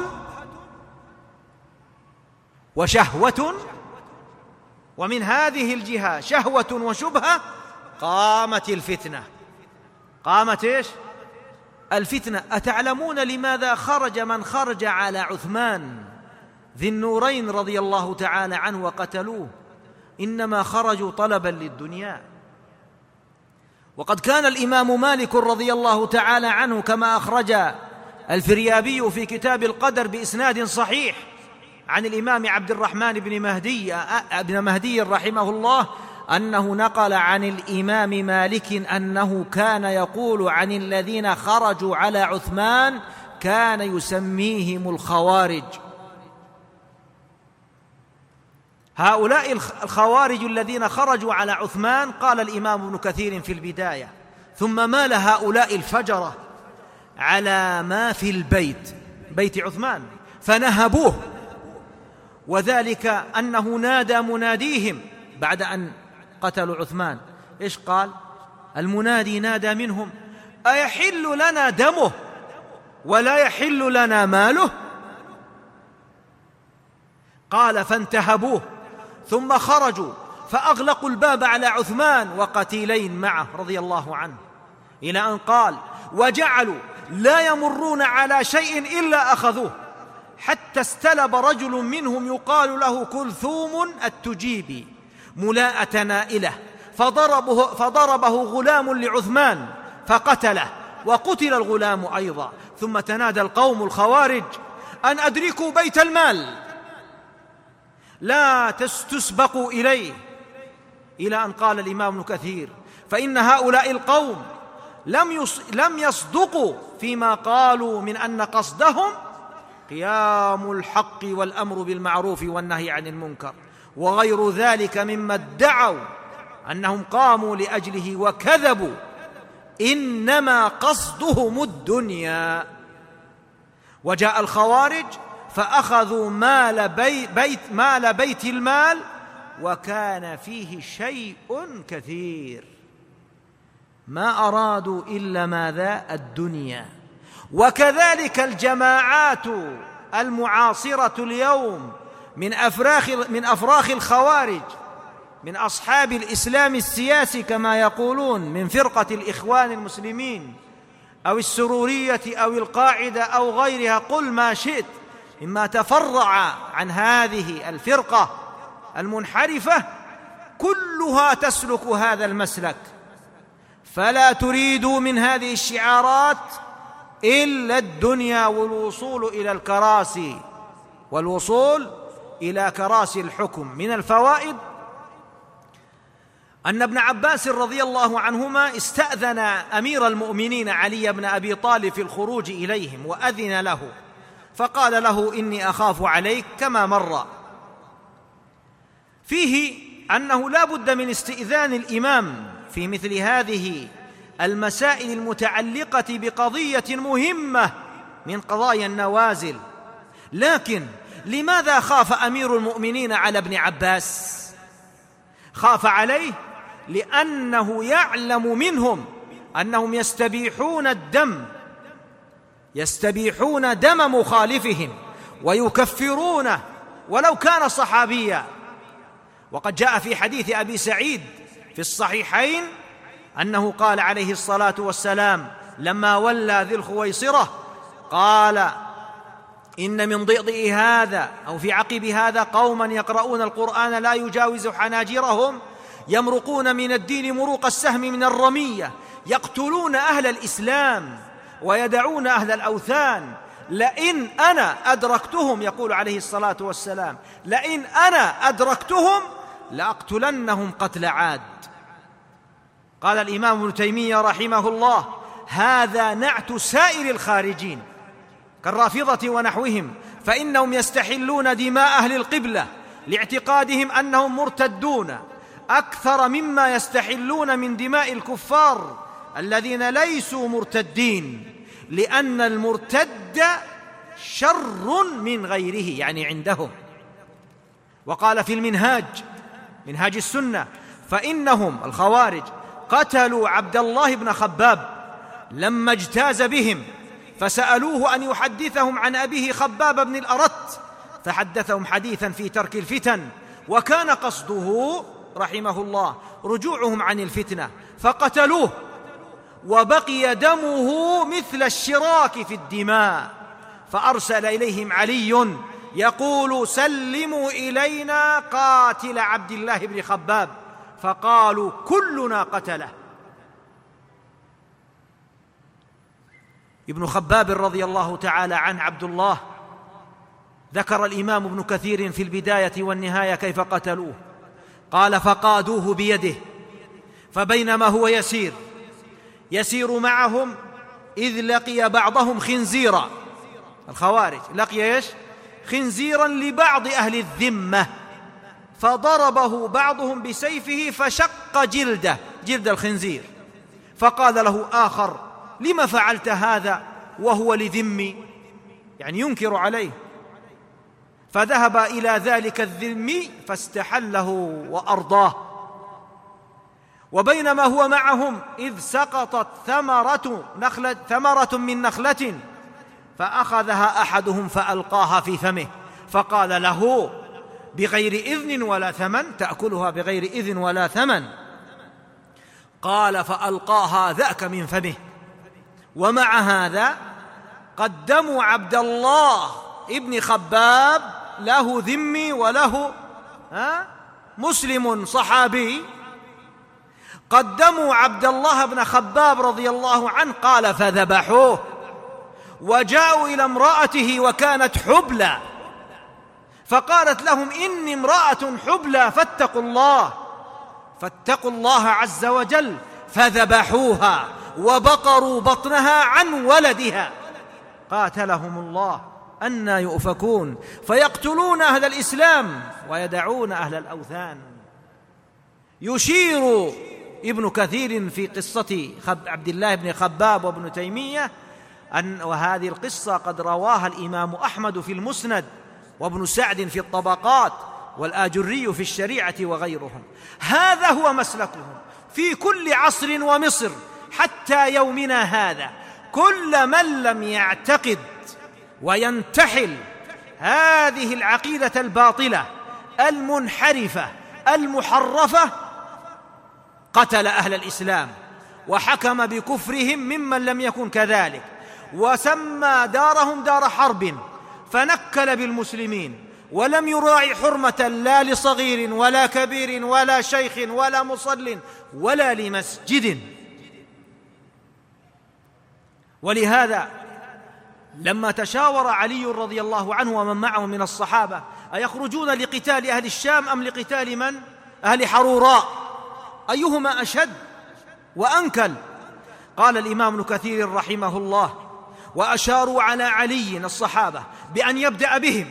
وشهوة، ومن هذه الجهة شهوة وشبهة، قامت الفتنة. قامت إيش؟ الفتنة. أتعلمون لماذا خرج من خرج على عثمان ذي النورين رضي الله تعالى عنه وقتلوه؟ إنما خرجوا طلبا للدنيا. وقد كان الإمام مالك رضي الله تعالى عنه كما أخرج الفريابي في كتاب القدر بإسناد صحيح عن الإمام عبد الرحمن بن مهدي رحمه الله أنه نقل عن الإمام مالك أنه كان يقول عن الذين خرجوا على عثمان كان يسميهم الخوارج. هؤلاء الخوارج الذين خرجوا على عثمان، قال الإمام ابن كثير في البداية: ثم مال هؤلاء الفجرة على ما في البيت، بيت عثمان، فنهبوه، وذلك أنه نادى مناديهم بعد أن قتلوا عثمان. إيش قال المنادي؟ نادى منهم: أيحل لنا دمه ولا يحل لنا ماله؟ قال: فانتهبوه، ثم خرجوا فأغلقوا الباب على عثمان وقتيلين معه رضي الله عنه، إلى أن قال: وجعلوا لا يمرون على شيء إلا أخذوه، حتى استلب رجل منهم يقال له كلثوم التجيبي ملاءة نائلة، فضربه غلام لعثمان فقتله، وقتل الغلام أيضا. ثم تنادى القوم الخوارج أن أدركوا بيت المال لا تسبقوا إليه، إلى أن قال الإمام ابن كثير: فإن هؤلاء القوم لم يصدقوا فيما قالوا من أن قصدهم قيام الحق والأمر بالمعروف والنهي عن المنكر، وغير ذلك مما ادعوا أنهم قاموا لأجله وكذبوا، إنما قصدهم الدنيا. وجاء الخوارج فأخذوا مال بيت المال، وكان فيه شيء كثير، ما أرادوا إلا ماذا؟ الدنيا. وكذلك الجماعات المعاصرة اليوم من أفراخ الخوارج، من أصحاب الإسلام السياسي كما يقولون، من فرقة الإخوان المسلمين أو السرورية أو القاعدة أو غيرها، قل ما شئت، مما تفرع عن هذه الفرقة المنحرفة، كلها تسلك هذا المسلك، فلا تريدوا من هذه الشعارات إلا الدنيا والوصول إلى الكراسي، والوصول إلى كراسي الحكم. من الفوائد أن ابن عباس رضي الله عنهما استأذن أمير المؤمنين علي بن أبي طالب في الخروج إليهم، وأذن له، فقال له: إني أخاف عليك، كما مر. فيه أنه لا بد من استئذان الإمام في مثل هذه المسائل المتعلقة بقضية مهمة من قضايا النوازل. لكن لماذا خاف أمير المؤمنين على ابن عباس؟ خاف عليه لأنه يعلم منهم أنهم يستبيحون دم مخالفهم ويكفرونه ولو كان صحابيا. وقد جاء في حديث أبي سعيد في الصحيحين أنه قال عليه الصلاة والسلام لما ولى ذي الخويصرة، قال: إن من ضئضئ هذا أو في عقب هذا قوما يقرؤون القرآن لا يجاوز حناجرهم، يمرقون من الدين مروق السهم من الرمية، يقتلون أهل الإسلام ويدعون أهل الأوثان، لئن أنا أدركتهم، يقول عليه الصلاة والسلام، لئن أنا أدركتهم لأقتلنهم قتل عاد. قال الإمام ابن تيمية رحمه الله: هذا نعت سائر الخارجين كالرافضة ونحوهم، فإنهم يستحلون دماء أهل القبلة لاعتقادهم أنهم مرتدون أكثر مما يستحلون من دماء الكفار الذين ليسوا مرتدين، لأن المرتد شر من غيره، يعني عندهم. وقال في منهاج السنة: فإنهم الخوارج قتلوا عبد الله بن خباب لما اجتاز بهم، فسألوه أن يحدثهم عن أبيه خباب بن الأرت، فحدثهم حديثا في ترك الفتن، وكان قصده رحمه الله رجوعهم عن الفتنة، فقتلوه، وبقي دمه مثل الشراك في الدماء، فأرسل إليهم علي يقول: سلموا إلينا قاتل عبد الله بن خباب، فقالوا: كلنا قتله. ابن خباب رضي الله تعالى عنه عبد الله، ذكر الإمام ابن كثير في البداية والنهاية كيف قتلوه، قال: فقادوه بيده، فبينما هو يسير معهم إذ لقي بعضهم خنزيرا، الخوارج لقي خنزيرا لبعض أهل الذمة، فضربه بعضهم بسيفه فشق جلده، جلد الخنزير، فقال له آخر: لم فعلت هذا وهو لذمي؟ يعني ينكر عليه. فذهب إلى ذلك الذمي فاستحله وأرضاه. وبينما هو معهم إذ سقطت ثمرة من نخلة فأخذها أحدهم فألقاها في فمه، فقال له: بغير إذن ولا ثمن تأكلها بغير إذن ولا ثمن؟ قال: فألقاها ذاك من فمه. ومع هذا قدموا عبد الله ابن خباب، له ذمي وله مسلم صحابي، قدموا عبد الله بن خباب رضي الله عنه، قال: فذبحوه. وجاءوا إلى امرأته وكانت حبلى، فقالت لهم: إني امرأة حبلى فاتقوا الله عز وجل، فذبحوها وبقروا بطنها عن ولدها. قاتلهم الله، أنى يؤفكون، فيقتلون أهل الإسلام ويدعون أهل الأوثان. يشير ابن كثير في قصة عبد الله بن خباب وابن تيمية وهذه القصة قد رواها الإمام أحمد في المسند، وابن سعد في الطبقات، والآجري في الشريعة وغيرهم. هذا هو مسلكهم في كل عصر ومصر حتى يومنا هذا. كل من لم يعتقد وينتحل هذه العقيدة الباطلة المنحرفة المحرفة قتل أهل الإسلام وحكم بكفرهم ممن لم يكن كذلك، وسمى دارهم دار حرب، فنكل بالمسلمين ولم يراعي حرمة لا لصغير ولا كبير ولا شيخ ولا مصل ولا لمسجد. ولهذا لما تشاور علي رضي الله عنه ومن معه من الصحابة أيخرجون لقتال أهل الشام أم لقتال من؟ أهل حروراء، أيهما أشد وأنكل؟ قال الإمام ابن كثير رحمه الله: وأشاروا على علي الصحابة بأن يبدأ بهم،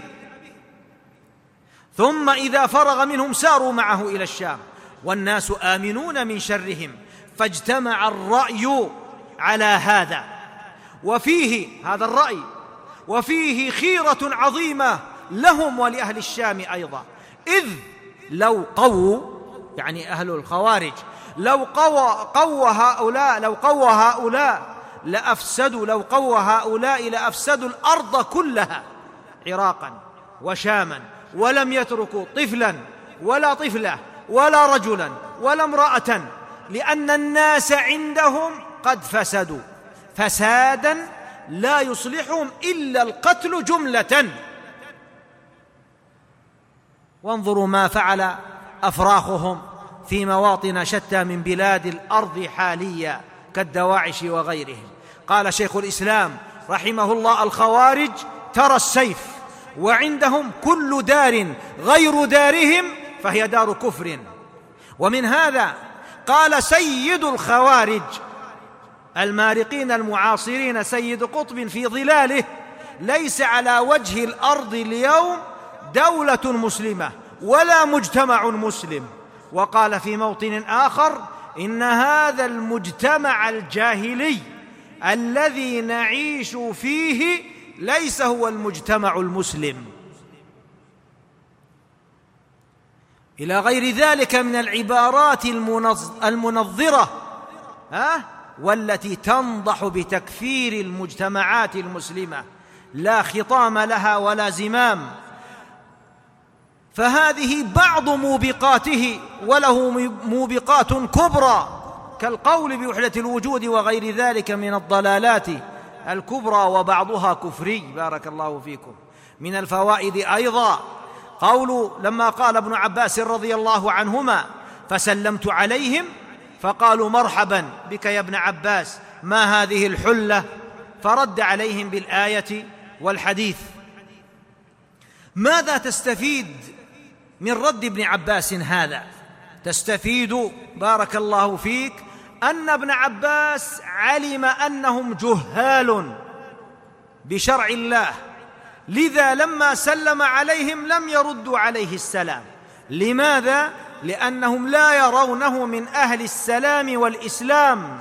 ثم إذا فرغ منهم ساروا معه إلى الشام، والناس آمنون من شرهم، فاجتمع الرأي على هذا، وفيه هذا الرأي وفيه خيرة عظيمة لهم ولأهل الشام أيضا، إذ لو قووا، يعني أهل الخوارج، لو قوى هؤلاء لأفسدوا الأرض كلها عراقا وشاما، ولم يتركوا طفلا ولا طفلة ولا رجلا ولا امرأة، لأن الناس عندهم قد فسدوا فسادا لا يصلحهم إلا القتل جملة. وانظروا ما فعل أفراخهم في مواطن شتى من بلاد الأرض حاليا كالدواعش وغيرهم. قال شيخ الإسلام رحمه الله: الخوارج ترى السيف، وعندهم كل دار غير دارهم فهي دار كفر. ومن هذا قال سيد الخوارج المارقين المعاصرين سيد قطب في ظلاله: ليس على وجه الأرض اليوم دولة مسلمة ولا مجتمع مسلم. وقال في موطن آخر: إن هذا المجتمع الجاهلي الذي نعيش فيه ليس هو المجتمع المسلم. إلى غير ذلك من العبارات المنظرة والتي تنضح بتكفير المجتمعات المسلمة لا خطام لها ولا زمام. فهذه بعض موبقاته، وله موبقات كبرى كالقول بوحدة الوجود وغير ذلك من الضلالات الكبرى، وبعضها كفري. بارك الله فيكم. من الفوائد أيضا قول لما قال ابن عباس رضي الله عنهما: فسلمت عليهم فقالوا: مرحبا بك يا ابن عباس، ما هذه الحلة؟ فرد عليهم بالآية والحديث. ماذا تستفيد من رد ابن عباس هذا؟ تستفيد بارك الله فيك أن ابن عباس علم أنهم جهال بشرع الله، لذا لما سلم عليهم لم يردوا عليه السلام، لماذا؟ لأنهم لا يرونه من أهل السلام والإسلام،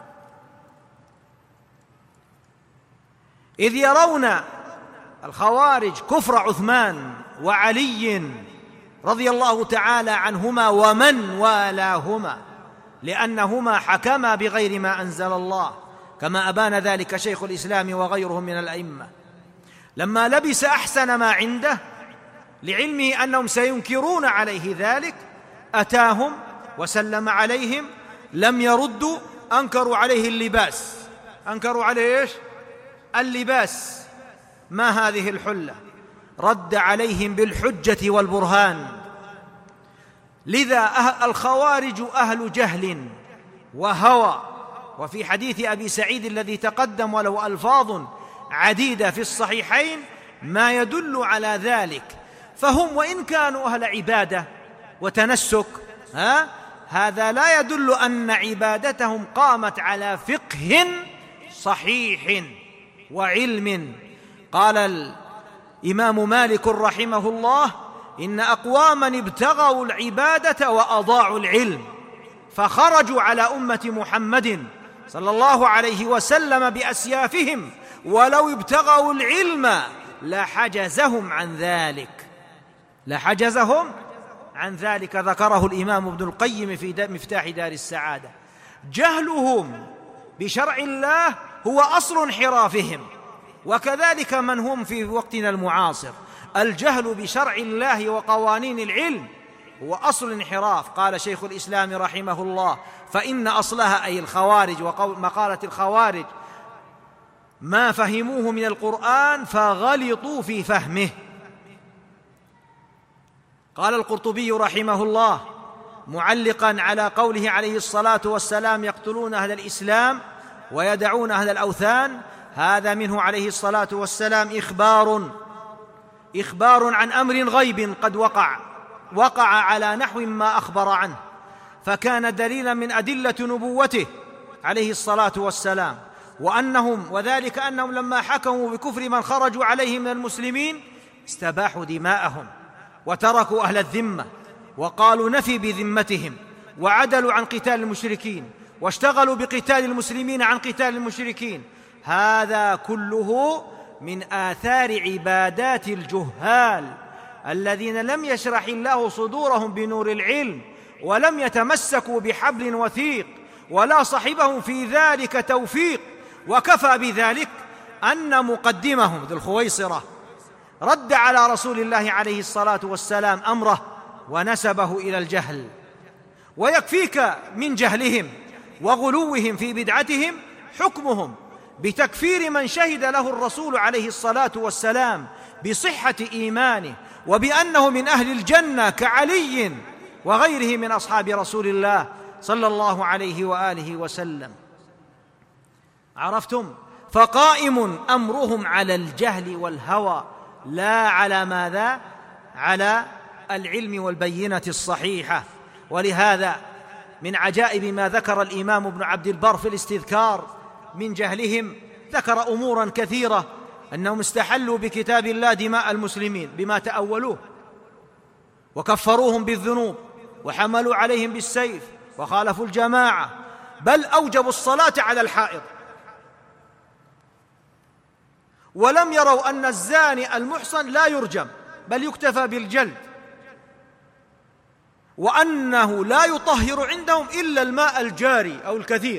إذ يرون الخوارج كفر عثمان وعلي رضي الله تعالى عنهما ومن والاهما، لأنهما حكما بغير ما أنزل الله، كما أبان ذلك شيخ الإسلام وغيرهم من الأئمة. لما لبس أحسن ما عنده لعلمه أنهم سينكرون عليه ذلك، أتاهم وسلم عليهم، لم يردوا، أنكروا عليه اللباس. أنكروا عليه إيش؟ اللباس. ما هذه الحلة؟ رد عليهم بالحجة والبرهان. لذا الخوارج أهل جهل وهوى. وفي حديث أبي سعيد الذي تقدم وله ألفاظ عديدة في الصحيحين ما يدل على ذلك، فهم وإن كانوا أهل عبادة وتنسك، هذا لا يدل أن عبادتهم قامت على فقه صحيح وعلم. قال الإمام مالك رحمه الله: إن أقواما ابتغوا العبادة وأضاعوا العلم، فخرجوا على أمة محمد صلى الله عليه وسلم بأسيافهم، ولو ابتغوا العلم لحجزهم عن ذلك، لحجزهم عن ذلك. ذكره الإمام ابن القيم في مفتاح دار السعادة. جهلهم بشرع الله هو أصل انحرافهم، وكذلك من هم في وقتنا المعاصر، الجهل بشرع الله وقوانين العلم هو أصل انحراف. قال شيخ الإسلام رحمه الله: فإن أصلها أي الخوارج ومقالة الخوارج ما فهموه من القرآن فغلطوا في فهمه. قال القرطبي رحمه الله معلقا على قوله عليه الصلاة والسلام: يقتلون أهل الإسلام ويدعون أهل الأوثان، هذا منه عليه الصلاة والسلام إخبار عن أمر غيب قد وقع على نحو ما أخبر عنه، فكان دليلا من أدلة نبوته عليه الصلاة والسلام. وذلك أنهم لما حكموا بكفر من خرجوا عليه من المسلمين استباحوا دماءهم وتركوا أهل الذمة، وقالوا نفي بذمتهم، وعدلوا عن قتال المشركين، واشتغلوا بقتال المسلمين عن قتال المشركين. هذا كله من آثار عبادات الجهال الذين لم يشرح الله صدورهم بنور العلم، ولم يتمسكوا بحبل وثيق، ولا صحبهم في ذلك توفيق. وكفى بذلك أن مقدمهم ذو الخويصرة رد على رسول الله عليه الصلاة والسلام أمره ونسبه إلى الجهل. ويكفيك من جهلهم وغلوهم في بدعتهم حكمهم بتكفير من شهد له الرسول عليه الصلاة والسلام بصحة إيمانه وبأنه من أهل الجنة كعلي وغيره من أصحاب رسول الله صلى الله عليه وآله وسلم. عرفتم؟ فقائم أمرهم على الجهل والهوى، لا على ماذا؟ على العلم والبينة الصحيحة. ولهذا من عجائب ما ذكر الإمام ابن عبد البر في الاستذكار من جهلهم، ذكر أمورا كثيرة، أنهم استحلوا بكتاب الله دماء المسلمين بما تأولوه، وكفروهم بالذنوب، وحملوا عليهم بالسيف، وخالفوا الجماعة، بل أوجبوا الصلاة على الحائض، ولم يروا أن الزاني المحصن لا يرجم بل يكتفى بالجلد، وأنه لا يطهر عندهم إلا الماء الجاري أو الكثير،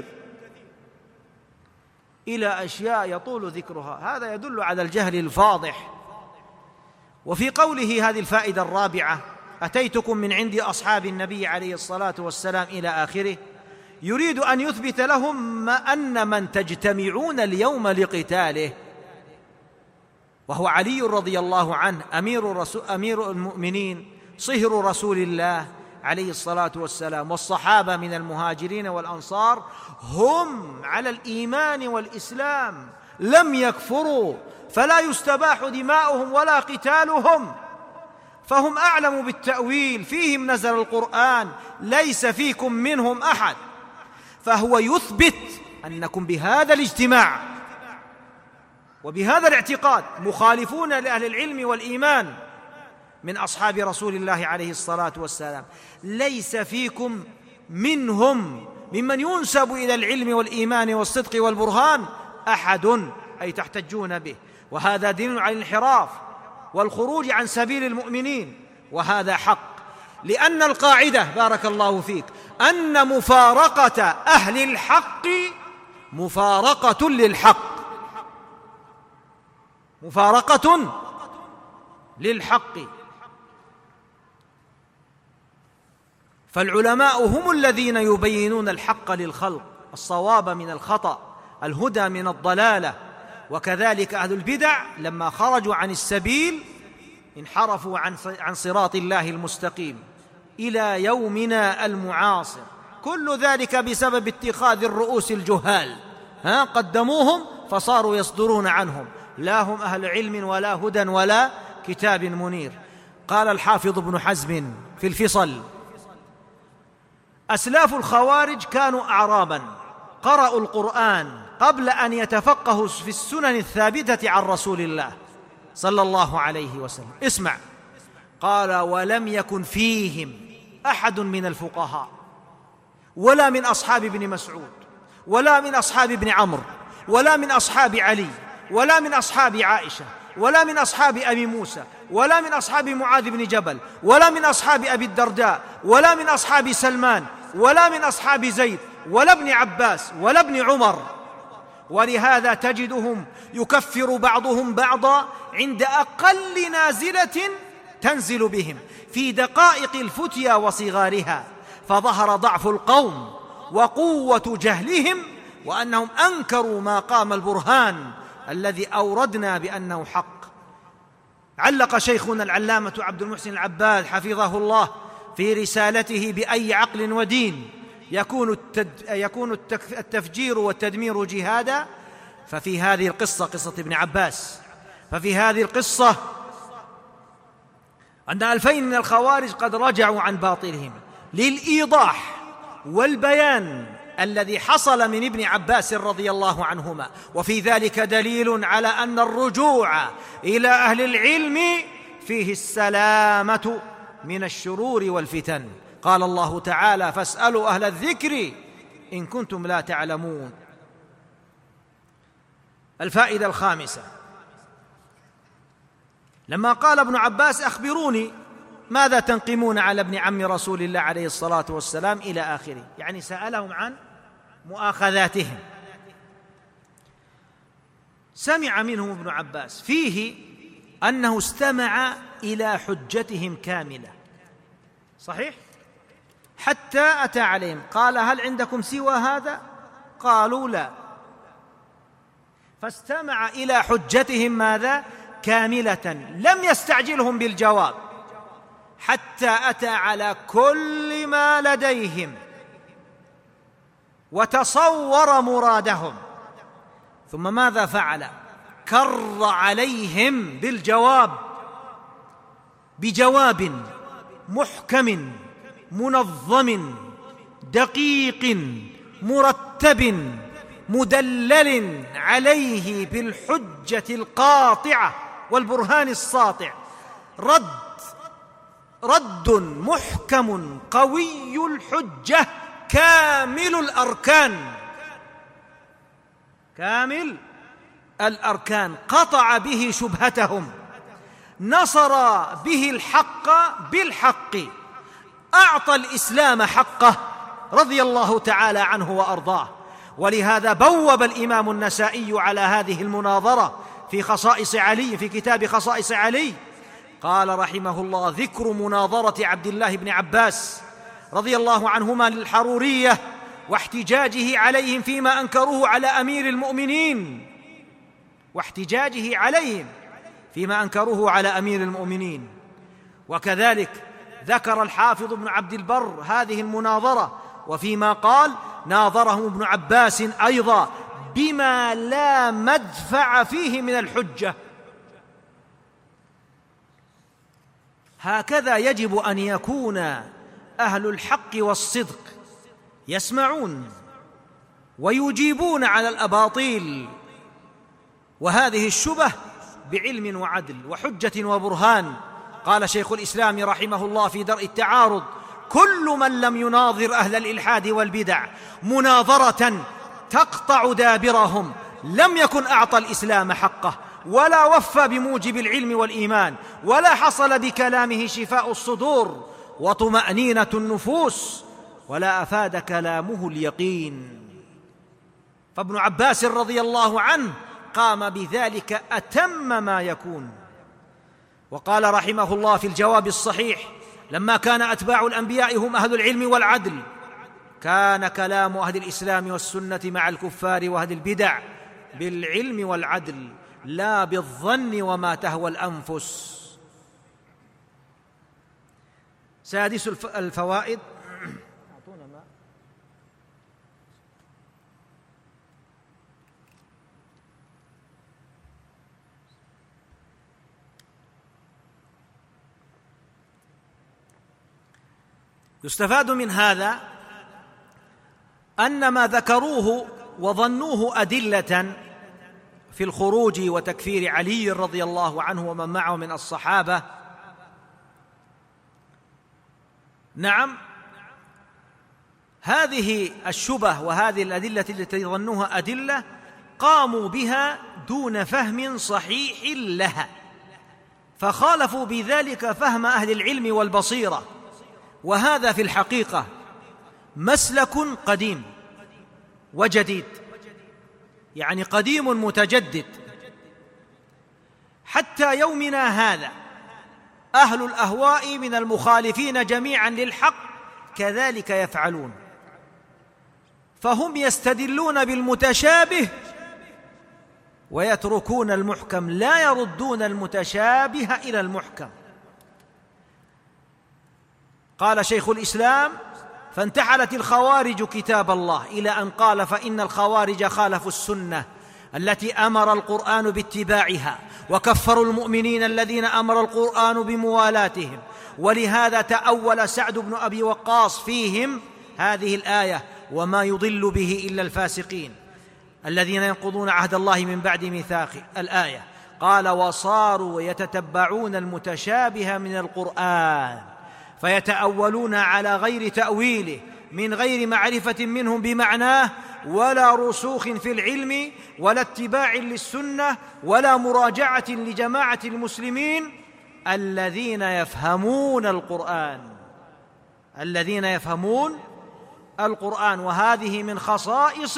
إلى أشياء يطول ذكرها. هذا يدل على الجهل الفاضح. وفي قوله هذه الفائدة الرابعة: أتيتكم من عند أصحاب النبي عليه الصلاة والسلام إلى آخره، يريد أن يثبت لهم أن من تجتمعون اليوم لقتاله وهو علي رضي الله عنه أمير المؤمنين، صهر رسول الله عليه الصلاة والسلام، والصحابة من المهاجرين والأنصار هم على الإيمان والإسلام، لم يكفروا، فلا يستباح دماؤهم ولا قتالهم، فهم أعلم بالتأويل، فيهم نزل القرآن: ليس فيكم منهم أحد. فهو يثبت أنكم بهذا الاجتماع وبهذا الاعتقاد مخالفون لأهل العلم والإيمان من أصحاب رسول الله عليه الصلاة والسلام: ليس فيكم منهم ممن ينسب إلى العلم والإيمان والصدق والبرهان أحد، أي تحتجون به. وهذا دين على الانحراف والخروج عن سبيل المؤمنين، وهذا حق، لأن القاعدة بارك الله فيك أن مفارقة أهل الحق مفارقة للحق، مفارقة للحق. فالعلماء هم الذين يبينون الحق للخلق، الصواب من الخطأ، الهدى من الضلالة. وكذلك أهل البدع لما خرجوا عن السبيل انحرفوا عن صراط الله المستقيم إلى يومنا المعاصر. كل ذلك بسبب اتخاذ الرؤوس الجهال، قدموهم فصاروا يصدرون عنهم، لا هم أهل علم ولا هدى ولا كتاب منير. قال الحافظ ابن حزم في الفصل: أسلاف الخوارج كانوا أعرابا قرأوا القرآن قبل أن يتفقهوا في السنن الثابتة عن رسول الله صلى الله عليه وسلم. اسمع، قال: ولم يكن فيهم أحد من الفقهاء ولا من أصحاب ابن مسعود ولا من أصحاب ابن عمرو ولا من أصحاب علي ولا من أصحاب عائشة ولا من أصحاب أبي موسى ولا من أصحاب معاذ بن جبل ولا من أصحاب أبي الدرداء ولا من أصحاب سلمان ولا من أصحاب زيد ولا ابن عباس ولا ابن عمر. ولهذا تجدهم يكفر بعضهم بعضا عند أقل نازلة تنزل بهم في دقائق الفتيا وصغارها، فظهر ضعف القوم وقوة جهلهم، وأنهم أنكروا ما قام البرهان الذي أوردنا بأنه حق. علق شيخنا العلامة عبد المحسن العباد حفظه الله في رسالته: بأي عقل ودين يكون التفجير والتدمير جهادا؟ ففي هذه القصة، قصة ابن عباس، ففي هذه القصة أن 2000 من الخوارج قد رجعوا عن باطلهم للإيضاح والبيان الذي حصل من ابن عباس رضي الله عنهما. وفي ذلك دليل على أن الرجوع إلى أهل العلم فيه السلامة من الشرور والفتن. قال الله تعالى: فاسألوا أهل الذكر إن كنتم لا تعلمون. الفائدة الخامسة: لما قال ابن عباس: أخبروني ماذا تنقمون على ابن عم رسول الله عليه الصلاة والسلام إلى آخره، يعني سألهم عن مؤاخذاتهم. سمع منهم ابن عباس فيه أنه استمع إلى حجتهم كاملة، صحيح؟ حتى أتى عليهم قال: هل عندكم سوى هذا؟ قالوا لا. فاستمع إلى حجتهم ماذا؟ كاملة، لم يستعجلهم بالجواب حتى أتى على كل ما لديهم وتصور مرادهم. ثم ماذا فعل؟ كر عليهم بالجواب، بجواب محكم منظم دقيق مرتب مدلل عليه بالحجة القاطعة والبرهان الساطع، رد محكم قوي الحجة كامل الأركان، قطع به شبهتهم، نصر به الحق بالحق، أعطى الإسلام حقه رضي الله تعالى عنه وأرضاه. ولهذا بوب الإمام النسائي على هذه المناظرة في خصائص علي، في كتاب خصائص علي، قال رحمه الله: ذكر مناظرة عبد الله بن عباس رضي الله عنهما للحرورية واحتجاجه عليهم فيما أنكروه على أمير المؤمنين، واحتجاجه عليهم فيما أنكروه على أمير المؤمنين. وكذلك ذكر الحافظ ابن عبد البر هذه المناظرة، وفيما قال: ناظرهم ابن عباس أيضا بما لا مدفع فيه من الحجة. هكذا يجب أن يكون أهل الحق والصدق، يسمعون ويجيبون على الأباطيل وهذه الشبه بعلم وعدل وحجة وبرهان، قال شيخ الإسلام رحمه الله في درء التعارض: كل من لم يناظر أهل الإلحاد والبدع مناظرة تقطع دابرهم لم يكن أعطى الإسلام حقه، ولا وفى بموجب العلم والإيمان، ولا حصل بكلامه شفاء الصدور وطمأنينة النفوس، ولا أفاد كلامه اليقين. فابن عباس رضي الله عنه قام بذلك أتم ما يكون. وقال رحمه الله في الجواب الصحيح: لما كان أتباع الأنبياء هم أهل العلم والعدل، كان كلام أهل الإسلام والسنة مع الكفار وأهل البدع بالعلم والعدل، لا بالظن وما تهوى الأنفس. سادس الفوائد. يستفاد من هذا أن ما ذكروه وظنوه أدلة في الخروج وتكفير علي رضي الله عنه ومن معه من الصحابة، نعم، هذه الشبه وهذه الأدلة التي ظنوها أدلة قاموا بها دون فهم صحيح لها، فخالفوا بذلك فهم أهل العلم والبصيرة. وهذا في الحقيقة مسلك قديم وجديد، يعني قديم متجدد. حتى يومنا هذا أهل الأهواء من المخالفين جميعا للحق كذلك يفعلون، فهم يستدلون بالمتشابه ويتركون المحكم، لا يردون المتشابه إلى المحكم. قال شيخ الإسلام: فانتحلت الخوارج كتاب الله، إلى أن قال: فإن الخوارج خالفوا السنة التي أمر القرآن باتباعها، وكفروا المؤمنين الذين أمر القرآن بموالاتهم، ولهذا تأول سعد بن أبي وقاص فيهم هذه الآية: وما يضل به إلا الفاسقين الذين ينقضون عهد الله من بعد ميثاقه. الآية قال: وصاروا يتتبعون المتشابه من القرآن فيتأولون على غير تأويله من غير معرفة منهم بمعناه، ولا رسوخ في العلم، ولا اتباع للسنة، ولا مراجعة لجماعة المسلمين الذين يفهمون القرآن. وهذه من خصائص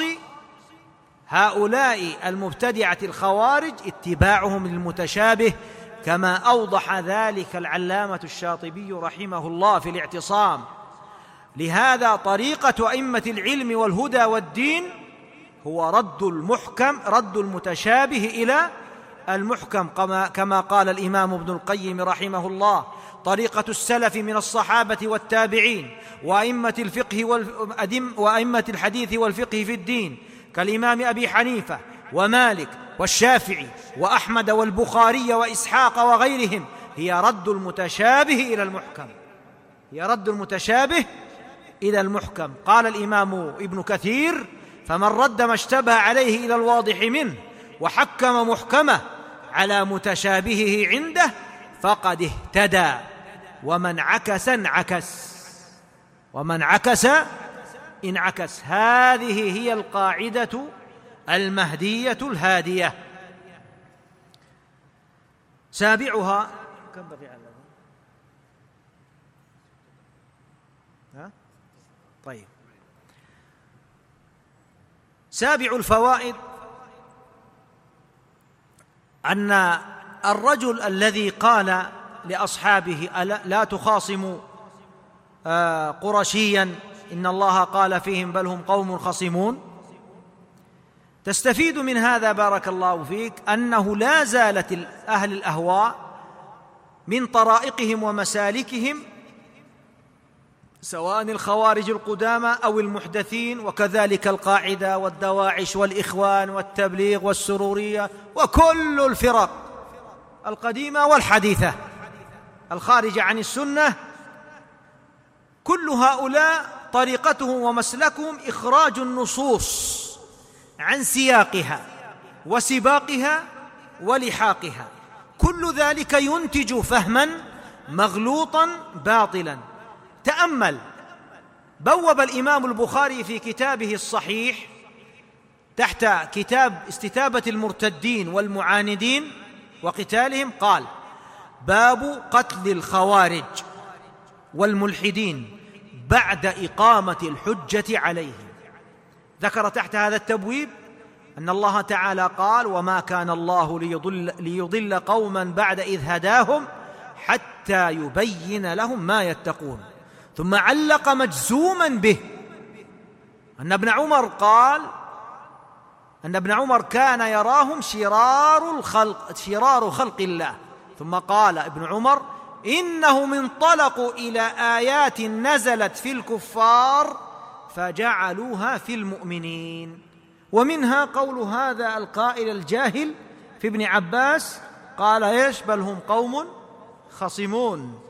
هؤلاء المبتدعة الخوارج اتباعهم للمتشابه، كما أوضح ذلك العلامة الشاطبي رحمه الله في الاعتصام. لهذا طريقة أئمة العلم والهدى والدين هو رد المتشابه إلى المحكم، كما قال الإمام ابن القيم رحمه الله: طريقة السلف من الصحابة والتابعين وأئمة الحديث والفقه في الدين كالإمام أبي حنيفة ومالك والشافعي وأحمد والبخاري وإسحاق وغيرهم هي رد المتشابه إلى المحكم. قال الإمام ابن كثير: فمن رد ما اشتبه عليه إلى الواضح منه وحكم محكمه على متشابهه عنده فقد اهتدى، ومن عكس انعكس. هذه هي القاعدة المهدية الهادية. سابعها، كم بقي على طيب، سابع الفوائد أن الرجل الذي قال لأصحابه: لا تخاصموا قرشيا إن الله قال فيهم بل هم قوم خصمون، تستفيد من هذا بارك الله فيك أنه لا زالت أهل الأهواء من طرائقهم ومسالكهم، سواء الخوارج القدامى أو المحدثين، وكذلك القاعدة والدواعش والإخوان والتبليغ والسرورية وكل الفرق القديمة والحديثة الخارجة عن السنة، كل هؤلاء طريقتهم ومسلكهم إخراج النصوص عن سياقها وسباقها ولحاقها. كل ذلك ينتج فهما مغلوطا باطلا. تأمل، بوب الإمام البخاري في كتابه الصحيح تحت كتاب استتابة المرتدين والمعاندين وقتالهم، قال: باب قتل الخوارج والملحدين بعد إقامة الحجة عليهم. ذكر تحت هذا التبويب أن الله تعالى قال: وما كان الله ليضل قوما بعد إذ هداهم حتى يبين لهم ما يتقون. ثم علق مجزوما به أن ابن عمر قال أن ابن عمر كان يراهم شرار خلق الله. ثم قال ابن عمر: إنهم انطلقوا إلى آيات نزلت في الكفار فجعلوها في المؤمنين. ومنها قول هذا القائل الجاهل في ابن عباس، قال: إيش؟ بل هم قوم خصمون.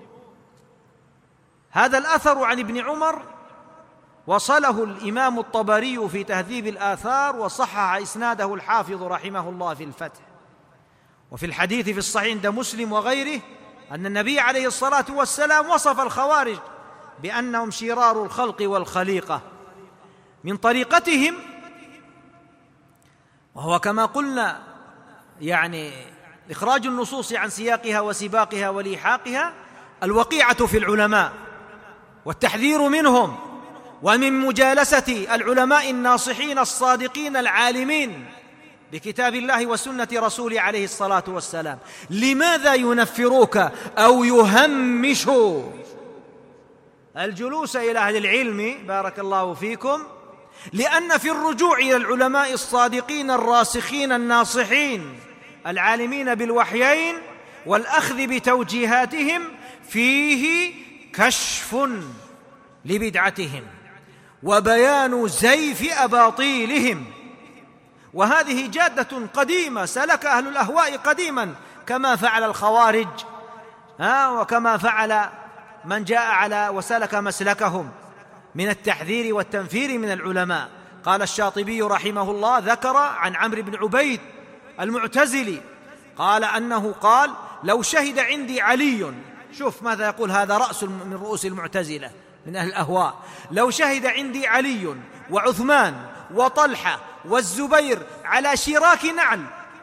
هذا الأثر عن ابن عمر وصله الإمام الطبري في تهذيب الآثار، وصحح إسناده الحافظ رحمه الله في الفتح. وفي الحديث في الصحيح عند مسلم وغيره أن النبي عليه الصلاة والسلام وصف الخوارج بأنهم شرار الخلق والخليقة. من طريقتهم، وهو كما قلنا يعني إخراج النصوص عن سياقها وسباقها وليحاقها، الوقيعة في العلماء والتحذير منهم ومن مجالسة العلماء الناصحين الصادقين العالمين بكتاب الله وسنة رسوله عليه الصلاة والسلام. لماذا ينفروك أو يهمشوا الجلوس إلى أهل العلم؟ بارك الله فيكم. لأن في الرجوع إلى العلماء الصادقين الراسخين الناصحين العالمين بالوحيين والأخذ بتوجيهاتهم فيه كشف لبدعتهم وبيان زيف أباطيلهم. وهذه جادة قديمة سلك أهل الأهواء قديما، كما فعل الخوارج وكما فعل من جاء على وسلك مسلكهم من التحذير والتنفير من العلماء. قال الشاطبي رحمه الله، ذكر عن عمرو بن عبيد المعتزلي قال أنه قال: لو شهد عندي علي، شوف ماذا يقول هذا رأس من رؤوس المعتزلة من أهل الأهواء، لو شهد عندي علي وعثمان وطلحة والزبير على شراك نعل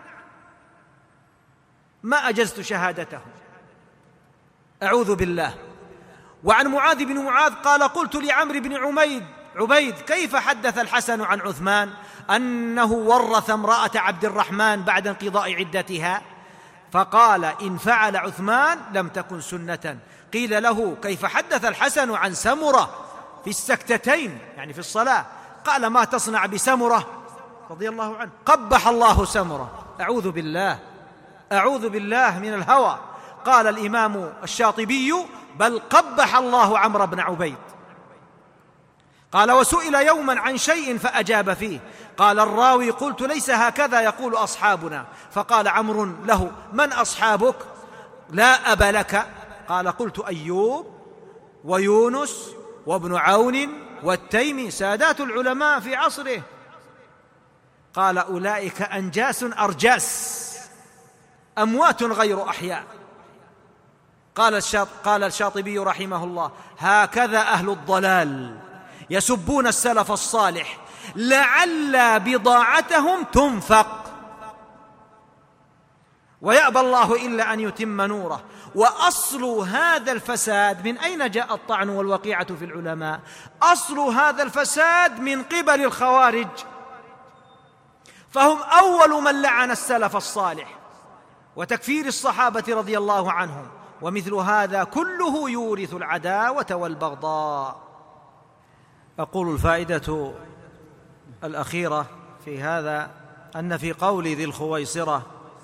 ما أجزت شهادتهم. أعوذ بالله. وعن معاذ بن معاذ قال: قلت لعمرو بن عبيد: كيف حدث الحسن عن عثمان أنه ورث امرأة عبد الرحمن بعد انقضاء عدتها؟ فقال: إن فعل عثمان لم تكن سنة. قيل له: كيف حدث الحسن عن سمرة في السكتتين يعني في الصلاة؟ قال: ما تصنع بسمرة رضي الله عنه؟ قبح الله سمرة. أعوذ بالله من الهوى. قال الإمام الشاطبي: بل قبح الله عمرو بن عبيد. قال: وسئل يوما عن شيء فأجاب فيه. قال الراوي: قلت: ليس هكذا يقول أصحابنا. فقال عمرو له: من أصحابك؟ لا أب لك. قال: قلت: أيوب ويونس وابن عون والتيمي، سادات العلماء في عصره. قال: أولئك أنجاس أرجاس، أموات غير أحياء. قال الشاطبي رحمه الله: هكذا أهل الضلال يسبون السلف الصالح لعل بضاعتهم تنفق، ويأبى الله إلا أن يتم نوره. وأصل هذا الفساد، من أين جاء الطعن والوقيعة في العلماء؟ أصل هذا الفساد من قبل الخوارج، فهم أول من لعن السلف الصالح وتكفير الصحابة رضي الله عنهم. ومثل هذا كله يورث العداوة والبغضاء. أقول الفائدة الأخيرة في هذا أن في قول ذي الخويصرة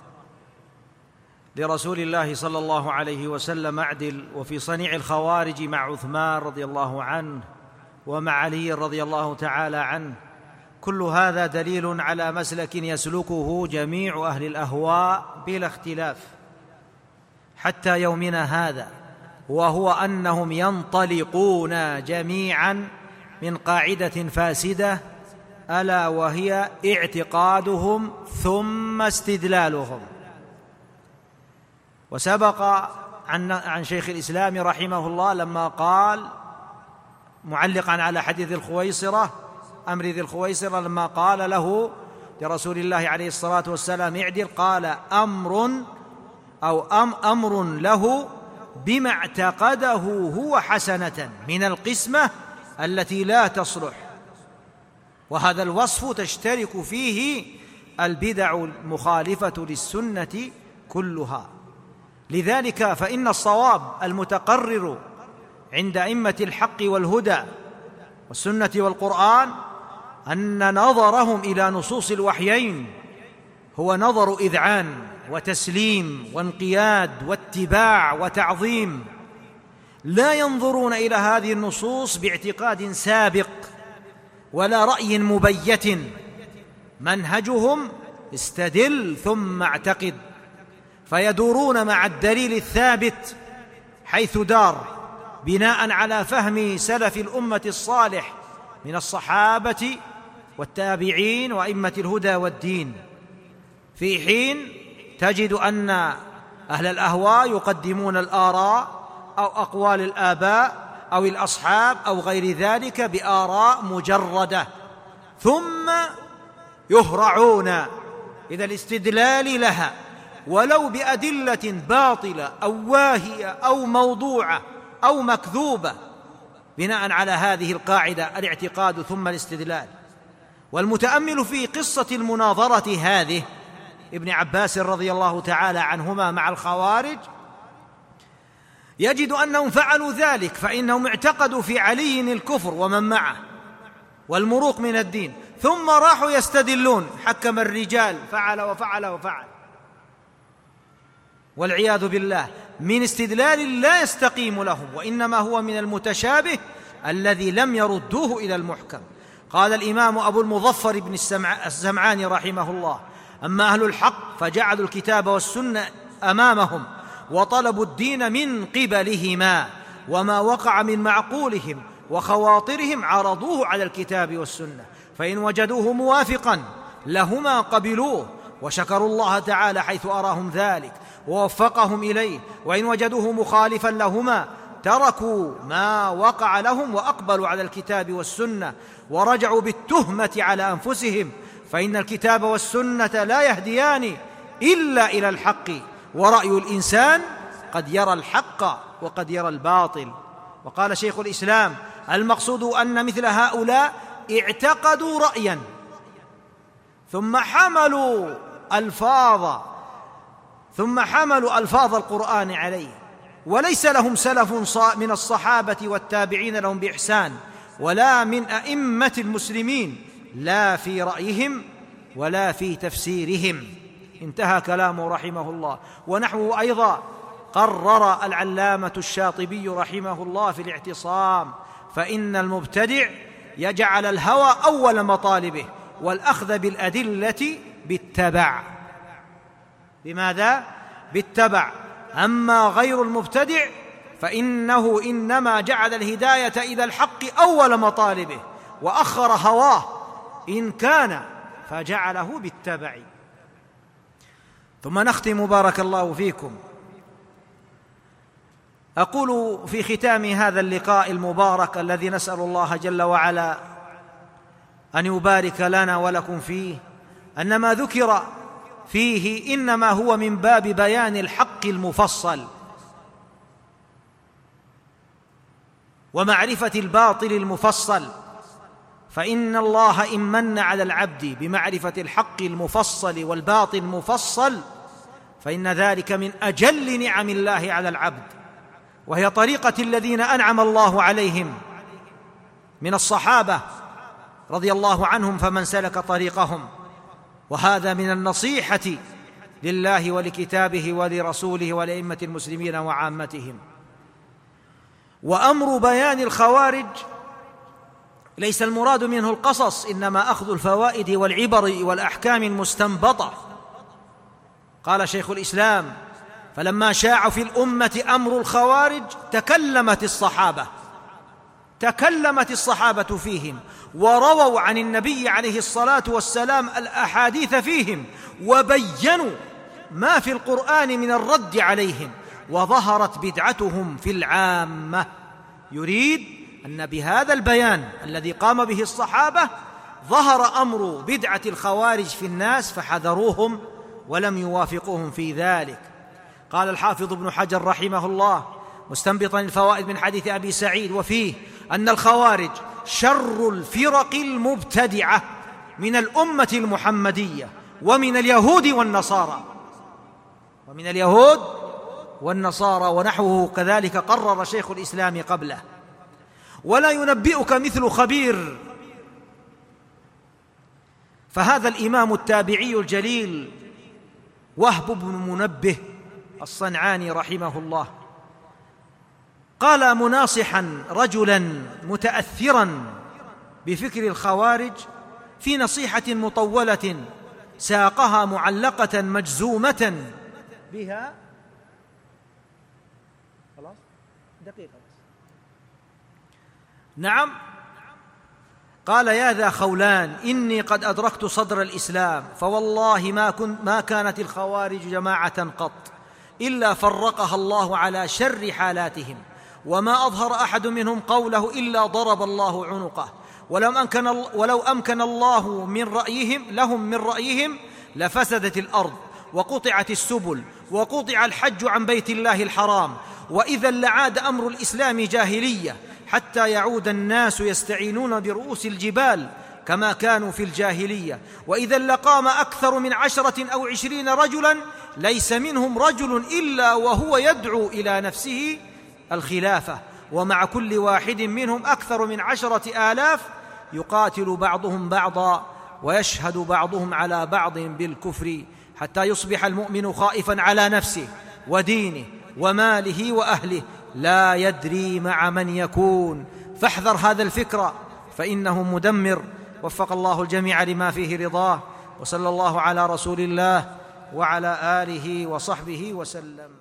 لرسول الله صلى الله عليه وسلم: أعدل، وفي صنيع الخوارج مع عثمان رضي الله عنه ومع علي رضي الله تعالى عنه، كل هذا دليل على مسلك يسلكه جميع أهل الأهواء بلا اختلاف حتى يومنا هذا، وهو أنهم ينطلقون جميعا من قاعدة فاسدة، ألا وهي اعتقادهم ثم استدلالهم. وسبق عن شيخ الإسلام رحمه الله لما قال معلقا على حديث الخويصرة، أمر ذي الخويصرة، لما قال له لرسول الله عليه الصلاة والسلام اعدل، قال أمر له بما اعتقده هو حسنة من القسمة التي لا تصلح. وهذا الوصف تشترك فيه البدع المخالفة للسنة كلها. لذلك فإن الصواب المتقرر عند أئمة الحق والهدى والسنة والقرآن أن نظرهم إلى نصوص الوحيين هو نظر إذعان وتسليم وانقياد واتباع وتعظيم، لا ينظرون إلى هذه النصوص باعتقاد سابق ولا رأي مبيت. منهجهم استدل ثم اعتقد، فيدورون مع الدليل الثابت حيث دار، بناء على فهم سلف الأمة الصالح من الصحابة والتابعين وأئمة الهدى والدين، في حين تجد أن أهل الأهواء يقدمون الآراء أو أقوال الآباء أو الأصحاب أو غير ذلك بآراء مجردة، ثم يهرعون إلى الاستدلال لها ولو بأدلة باطلة أو واهية أو موضوعة أو مكذوبة، بناء على هذه القاعدة الاعتقاد ثم الاستدلال. والمتأمل في قصة المناظرة هذه ابن عباس رضي الله تعالى عنهما مع الخوارج يجد أنهم فعلوا ذلك، فإنهم اعتقدوا في علي الكفر ومن معه والمروق من الدين، ثم راحوا يستدلون حكم الرجال فعل وفعل وفعل، والعياذ بالله، من استدلال لا يستقيم لهم، وإنما هو من المتشابه الذي لم يردوه إلى المحكم. قال الإمام أبو المظفر بن السمعاني رحمه الله: أما أهل الحق فجعلوا الكتاب والسنة أمامهم وطلبوا الدين من قبلهما، وما وقع من معقولهم وخواطرهم عرضوه على الكتاب والسنة، فإن وجدوه موافقا لهما قبلوه وشكروا الله تعالى حيث أراهم ذلك ووفقهم إليه، وإن وجدوه مخالفا لهما تركوا ما وقع لهم وأقبلوا على الكتاب والسنة ورجعوا بالتهمة على أنفسهم، فإن الكتاب والسنة لا يهديان إلا إلى الحق، ورأي الإنسان قد يرى الحق وقد يرى الباطل. وقال شيخ الإسلام: المقصود أن مثل هؤلاء اعتقدوا رأيا ثم حملوا ألفاظ القرآن عليه، وليس لهم سلف من الصحابة والتابعين لهم بإحسان ولا من أئمة المسلمين، لا في رأيهم ولا في تفسيرهم. انتهى كلامه رحمه الله. ونحوه أيضا قرر العلامة الشاطبي رحمه الله في الاعتصام: فإن المبتدع يجعل الهوى أول مطالبه والأخذ بالأدلة بالتبع. بماذا؟ بالتبع. أما غير المبتدع فإنه إنما جعل الهداية إلى الحق أول مطالبه وأخر هواه إن كان فجعله بالتبع. ثم نختم بارك الله فيكم. أقول في ختام هذا اللقاء المبارك الذي نسأل الله جل وعلا أن يبارك لنا ولكم فيه، أن ما ذكر فيه إنما هو من باب بيان الحق المفصل ومعرفة الباطل المفصل، فإن الله إن من على العبد بمعرفة الحق المفصل والباطل المفصل فإن ذلك من أجل نعم الله على العبد، وهي طريقة الذين أنعم الله عليهم من الصحابة رضي الله عنهم فمن سلك طريقهم. وهذا من النصيحة لله ولكتابه ولرسوله ولأئمة المسلمين وعامتهم. وأمر بيان الخوارج ليس المراد منه القصص، إنما أخذ الفوائد والعبر والأحكام المستنبطة. قال شيخ الإسلام: فلما شاع في الأمة أمر الخوارج تكلمت الصحابة فيهم، ورووا عن النبي عليه الصلاة والسلام الأحاديث فيهم، وبينوا ما في القرآن من الرد عليهم، وظهرت بدعتهم في العامة. يريد أن بهذا البيان الذي قام به الصحابة ظهر أمر بدعة الخوارج في الناس فحذروهم ولم يوافقوهم في ذلك. قال الحافظ ابن حجر رحمه الله مستنبطا الفوائد من حديث أبي سعيد وفيه أن الخوارج شر الفرق المبتدعة من الأمة المحمدية ومن اليهود والنصارى ونحوه كذلك قرر شيخ الإسلام قبله. ولا ينبئك مثل خبير. فهذا الإمام التابعي الجليل وهب بن منبه الصنعاني رحمه الله قال مناصحا رجلا متأثرا بفكر الخوارج في نصيحة مطولة ساقها معلقة مجزومة بها. خلاص دقيقة. نعم. قال: يا ذا خولان، إني قد أدركت صدر الإسلام، فوالله ما كانت الخوارج جماعة قط إلا فرقها الله على شر حالاتهم، وما أظهر أحد منهم قوله إلا ضرب الله عنقه، ولو أمكن الله لهم من رأيهم لفسدت الأرض وقطعت السبل وقطع الحج عن بيت الله الحرام، وإذا لعاد أمر الإسلام جاهلية حتى يعود الناس يستعينون برؤوس الجبال كما كانوا في الجاهلية، وإذا لقام أكثر من 10 أو 20 رجلا ليس منهم رجل إلا وهو يدعو إلى نفسه الخلافة، ومع كل واحد منهم أكثر من 10,000 يقاتل بعضهم بعضا ويشهد بعضهم على بعض بالكفر، حتى يصبح المؤمن خائفا على نفسه ودينه وماله وأهله لا يدري مع من يكون. فاحذر هذا الفكر فإنه مدمر. وفق الله الجميع لما فيه رضاه، وصلى الله على رسول الله وعلى آله وصحبه وسلم.